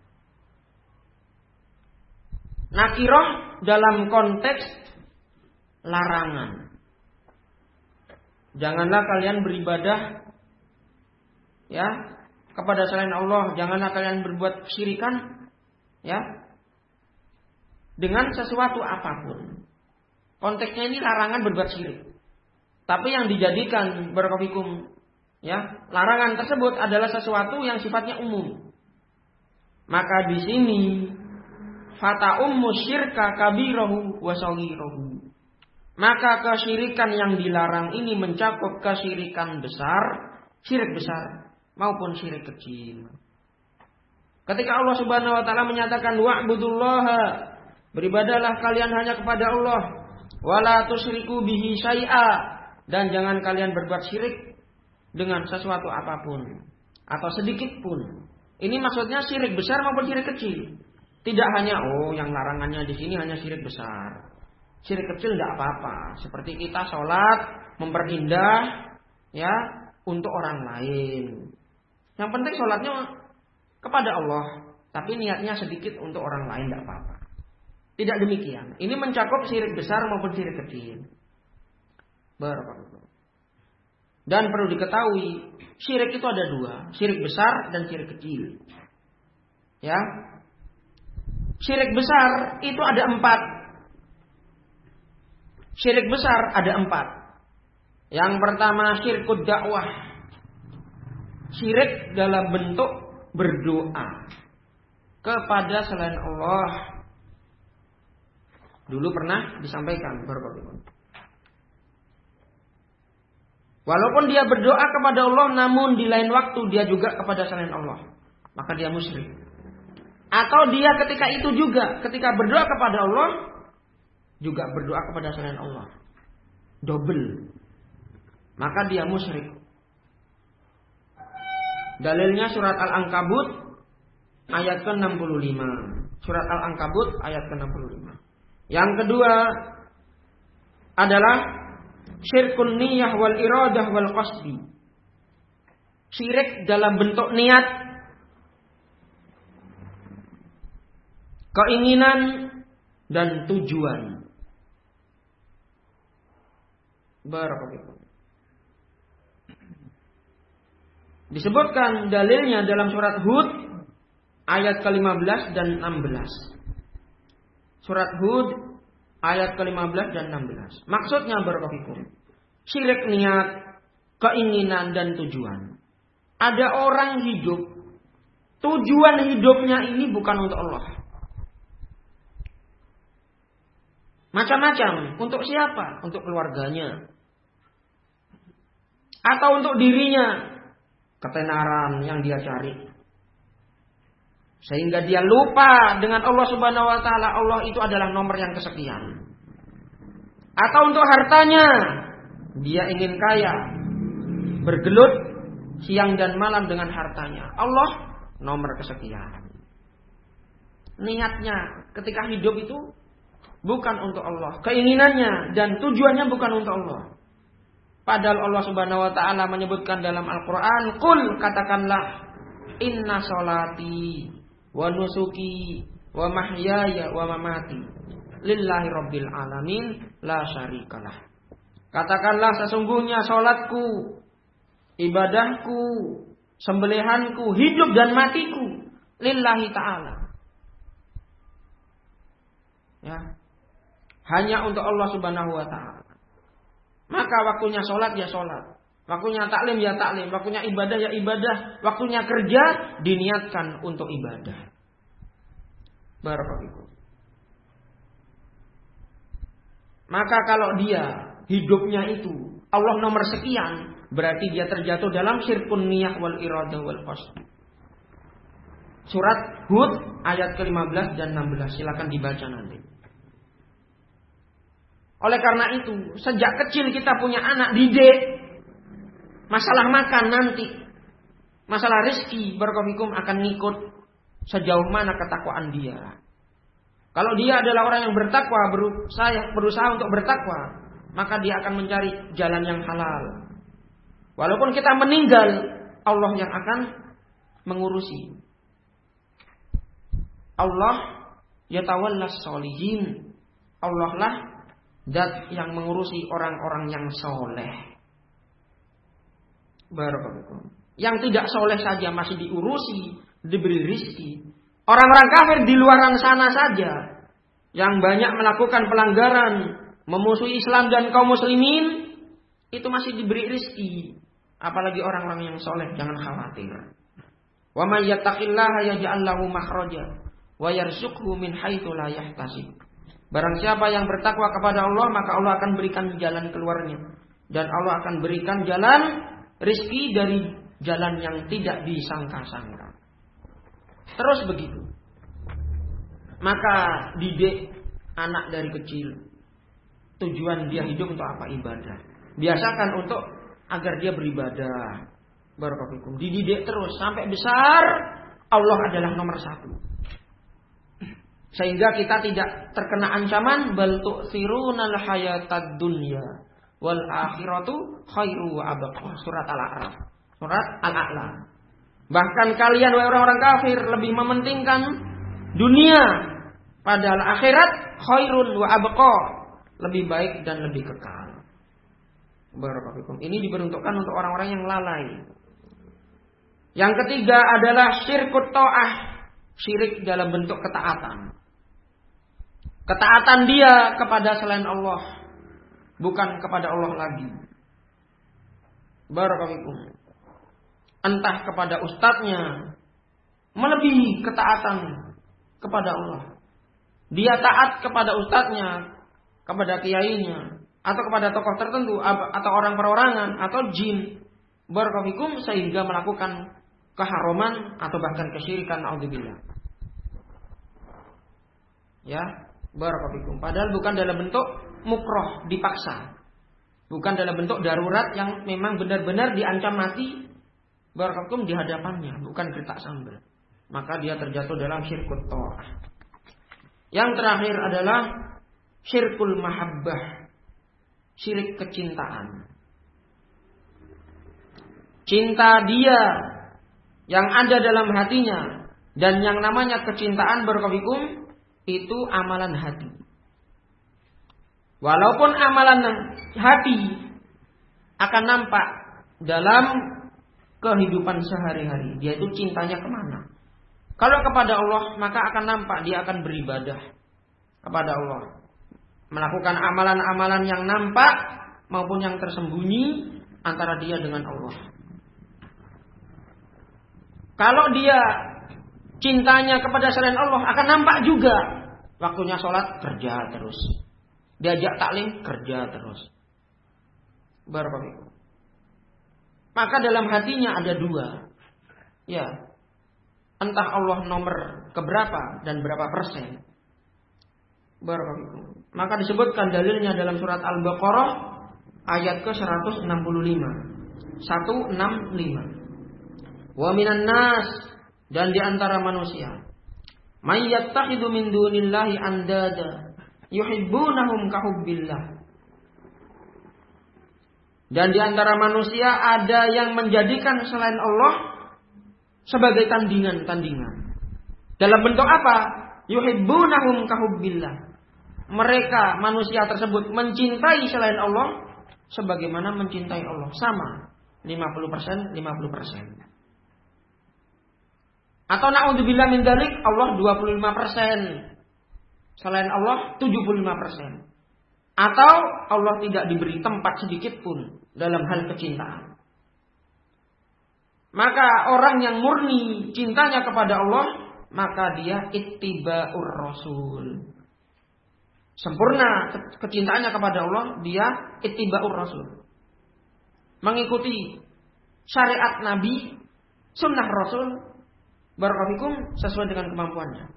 Nakirah dalam konteks larangan. Janganlah kalian beribadah, ya, kepada selain Allah. Janganlah kalian berbuat kesyirikan, ya, dengan sesuatu apapun. Konteksnya ini larangan berbuat syirik. Tapi yang dijadikan barakallahu, ya, larangan tersebut adalah sesuatu yang sifatnya umum. Maka di sini fata'ummu syirka kabirahu wa saghirahu. Maka kesyirikan yang dilarang ini mencakup kesyirikan besar, syirik besar maupun syirik kecil. Ketika Allah Subhanahu wa taala menyatakan wa'budullaha, beribadahlah kalian hanya kepada Allah, wala tusyriku bihi syai'a, dan jangan kalian berbuat syirik dengan sesuatu apapun atau sedikit pun. Ini maksudnya syirik besar maupun syirik kecil. Tidak hanya yang larangannya di sini hanya syirik besar. Syirik kecil tidak apa-apa. Seperti kita sholat memperindah, ya, untuk orang lain. Yang penting sholatnya kepada Allah, tapi niatnya sedikit untuk orang lain tidak apa-apa. Tidak demikian. Ini mencakup syirik besar maupun syirik kecil. Barakallahu. Dan perlu diketahui, syirik itu ada dua, syirik besar dan syirik kecil. Ya, syirik besar itu ada 4. Syirik besar ada 4. Yang pertama syirkud dakwah, syirik dalam bentuk berdoa kepada selain Allah. Dulu pernah disampaikan berkali-kali. Walaupun dia berdoa kepada Allah, namun di lain waktu dia juga kepada selain Allah, maka dia musyrik. Atau dia ketika itu juga, ketika berdoa kepada Allah, juga berdoa kepada selain Allah. Double. Maka dia musyrik. Dalilnya surat Al-Ankabut ayat ke-65. Surat Al-Ankabut ayat ke-65. Yang kedua adalah syirkun niyah wal iradah wal qasdi. Syirik dalam bentuk niat, keinginan dan tujuan. Barakallahu. Disebutkan dalilnya dalam surat Hud ayat ke-15 dan 16. Surat Hud ayat ke-15 dan 16. Maksudnya barakallahu, syirik niat, keinginan dan tujuan. Ada orang hidup, tujuan hidupnya ini bukan untuk Allah. Macam-macam. Untuk siapa? Untuk keluarganya. Atau untuk dirinya. Ketenaran yang dia cari. Sehingga dia lupa dengan Allah Subhanahu wa taala. Allah itu adalah nomor yang kesekian. Atau untuk hartanya. Dia ingin kaya. Bergelut siang dan malam dengan hartanya. Allah nomor kesekian. Niatnya ketika hidup itu bukan untuk Allah. Keinginannya dan tujuannya bukan untuk Allah. Padahal Allah Subhanahu wa taala menyebutkan dalam Al-Qur'an, "Qul," katakanlah, "Inna sholati wa nusuki wa mahyaya wa mamati lillahi rabbil alamin la syarikalah." Katakanlah, sesungguhnya salatku, ibadahku, sembelihanku, hidup dan matiku lillahi ta'ala. Ya. Hanya untuk Allah Subhanahu wa taala. Maka waktunya sholat ya sholat, waktunya taklim ya taklim, waktunya ibadah ya ibadah, waktunya kerja diniatkan untuk ibadah. Barakallahu. Maka kalau dia hidupnya itu Allah nomor sekian, berarti dia terjatuh dalam syirkun niyah wal iradah wal qasd. Surat Hud ayat ke-15 dan 16, silakan dibaca nanti. Oleh karena itu, sejak kecil kita punya anak, didik. Masalah makan nanti, masalah rezeki, barakallahu akan ngikut sejauh mana ketakwaan dia. Kalau dia adalah orang yang bertakwa, berusaha untuk bertakwa, maka dia akan mencari jalan yang halal. Walaupun kita meninggal, Allah yang akan mengurusi. Allah yatawallas sholihin. Allah lah zat yang mengurusi orang-orang yang soleh. Barakallahu. Yang tidak soleh saja masih diurusi, diberi rizki. Orang-orang kafir di luaran sana saja yang banyak melakukan pelanggaran, memusuhi Islam dan kaum muslimin, itu masih diberi rizki. Apalagi orang-orang yang soleh, jangan khawatir. Wa may yattaqillaha yaj'al lahu makhraja wa yarzuqhu min haitsu la yahtasib. Barang siapa yang bertakwa kepada Allah, maka Allah akan berikan jalan keluarnya. Dan Allah akan berikan jalan rizki dari jalan yang tidak disangka-sangka. Terus begitu. Maka didik anak dari kecil. Tujuan dia hidup untuk apa? Ibadah. Biasakan untuk agar dia beribadah. Barakallahu. Dididik terus sampai besar. Allah adalah nomor 1. Sehingga kita tidak terkena ancaman bal tu'thirunal hayatad dunya wal akhiratu khairu wa abqa. Surat Al-A'raf. Surat Al-A'la. Bahkan kalian wahai orang-orang kafir lebih mementingkan dunia, padahal akhirat khairun wa abqa, lebih baik dan lebih kekal. Barakallahu. Ini diperuntukkan untuk orang-orang yang lalai. Yang ketiga adalah syirkut ta'ah, syirik dalam bentuk ketaatan. Ketaatan dia kepada selain Allah, bukan kepada Allah lagi. Barakallahu. Entah kepada ustadznya, melebihi ketaatan kepada Allah. Dia taat kepada ustadznya, kepada kiainya, atau kepada tokoh tertentu, atau orang perorangan, atau jin. Barakallahu, sehingga melakukan keharaman atau bahkan kesyirikan, naudzubillah. Ya, barakallahu. Padahal bukan dalam bentuk mukroh, dipaksa. Bukan dalam bentuk darurat yang memang benar-benar diancam mati. Barakallahu di hadapannya, bukan gertak sambal. Maka dia terjatuh dalam syirkut ta'ah. Yang terakhir adalah syirkul mahabbah, syirik kecintaan. Cinta dia yang ada dalam hatinya, dan yang namanya kecintaan barakallahu itu amalan hati. Walaupun amalan hati akan nampak dalam kehidupan sehari-hari, dia itu cintanya kemana. Kalau kepada Allah, maka akan nampak dia akan beribadah kepada Allah, melakukan amalan-amalan yang nampak maupun yang tersembunyi antara dia dengan Allah. Kalau dia cintanya kepada selain Allah, akan nampak juga waktunya sholat kerja terus, diajak taklim kerja terus. Barakallahu. Maka dalam hatinya ada dua. Ya. Entah Allah nomor keberapa dan berapa persen. Barakallahu. Maka disebutkan dalilnya dalam surat Al-Baqarah ayat ke-165. 165. Wa minan nas, dan di antara manusia, may yattakhidhu min dunillahi andada yuhibbunahum kahubbillah. Dan di antara manusia ada yang menjadikan selain Allah sebagai tandingan-tandingan. Dalam bentuk apa? Yuhibbunahum kahubbillah. Mereka manusia tersebut mencintai selain Allah sebagaimana mencintai Allah, sama 50%, 50%. Atau na'udzubillah min dzalik, Allah 25%. Selain Allah 75%. Atau Allah tidak diberi tempat sedikit pun dalam hal kecintaan. Maka orang yang murni cintanya kepada Allah, maka dia ittiba'ur rasul. Sempurna kecintaannya kepada Allah, dia ittiba'ur rasul. Mengikuti syariat Nabi, sunnah Rasul, barakallahu sesuai dengan kemampuannya.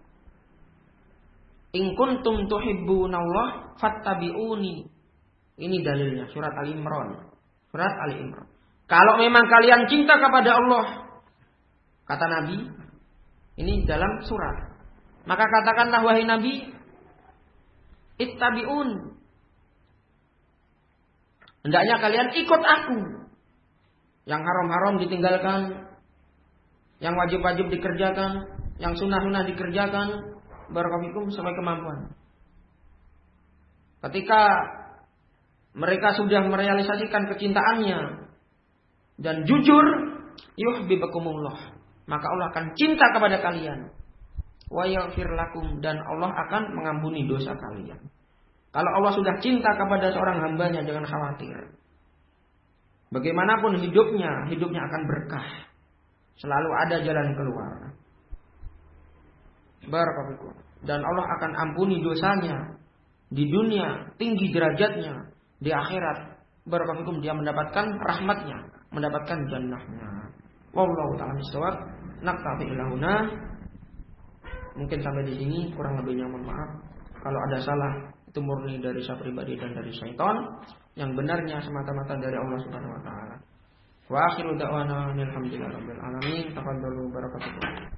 In kuntum tuhibbunallah fattabi'uni. Ini dalilnya surat Al-Imran. Surat Al-Imran. Kalau memang kalian cinta kepada Allah, kata Nabi, ini dalam surat, maka katakanlah wahai Nabi, ittabi'un. Hendaknya kalian ikut aku. Yang haram-haram ditinggalkan, yang wajib-wajib dikerjakan, yang sunnah-sunnah dikerjakan, barakallahu sesuai kemampuan. Ketika mereka sudah merealisasikan kecintaannya dan jujur, yuhibbukumullah, maka Allah akan cinta kepada kalian. Wa yaghfir lakum, dan Allah akan mengampuni dosa kalian. Kalau Allah sudah cinta kepada seorang hambanya, jangan khawatir. Bagaimanapun hidupnya akan berkah. Selalu ada jalan keluar. Barakallahu. Dan Allah akan ampuni dosanya di dunia, tinggi derajatnya. Di akhirat, barakallahu, dia mendapatkan rahmatnya, mendapatkan jannahnya. Wallahu ta'ala bishawab. Naktafi ilahuna. Mungkin sampai di sini, kurang lebihnya mohon maaf. Kalau ada salah, itu murni dari saya pribadi dan dari syaitan. Yang benarnya semata-mata dari Allah Subhanahu wa taala. Wa akhiru da'wana alhamdulillahi rabbil alamin. Tafadhalu barakatuh.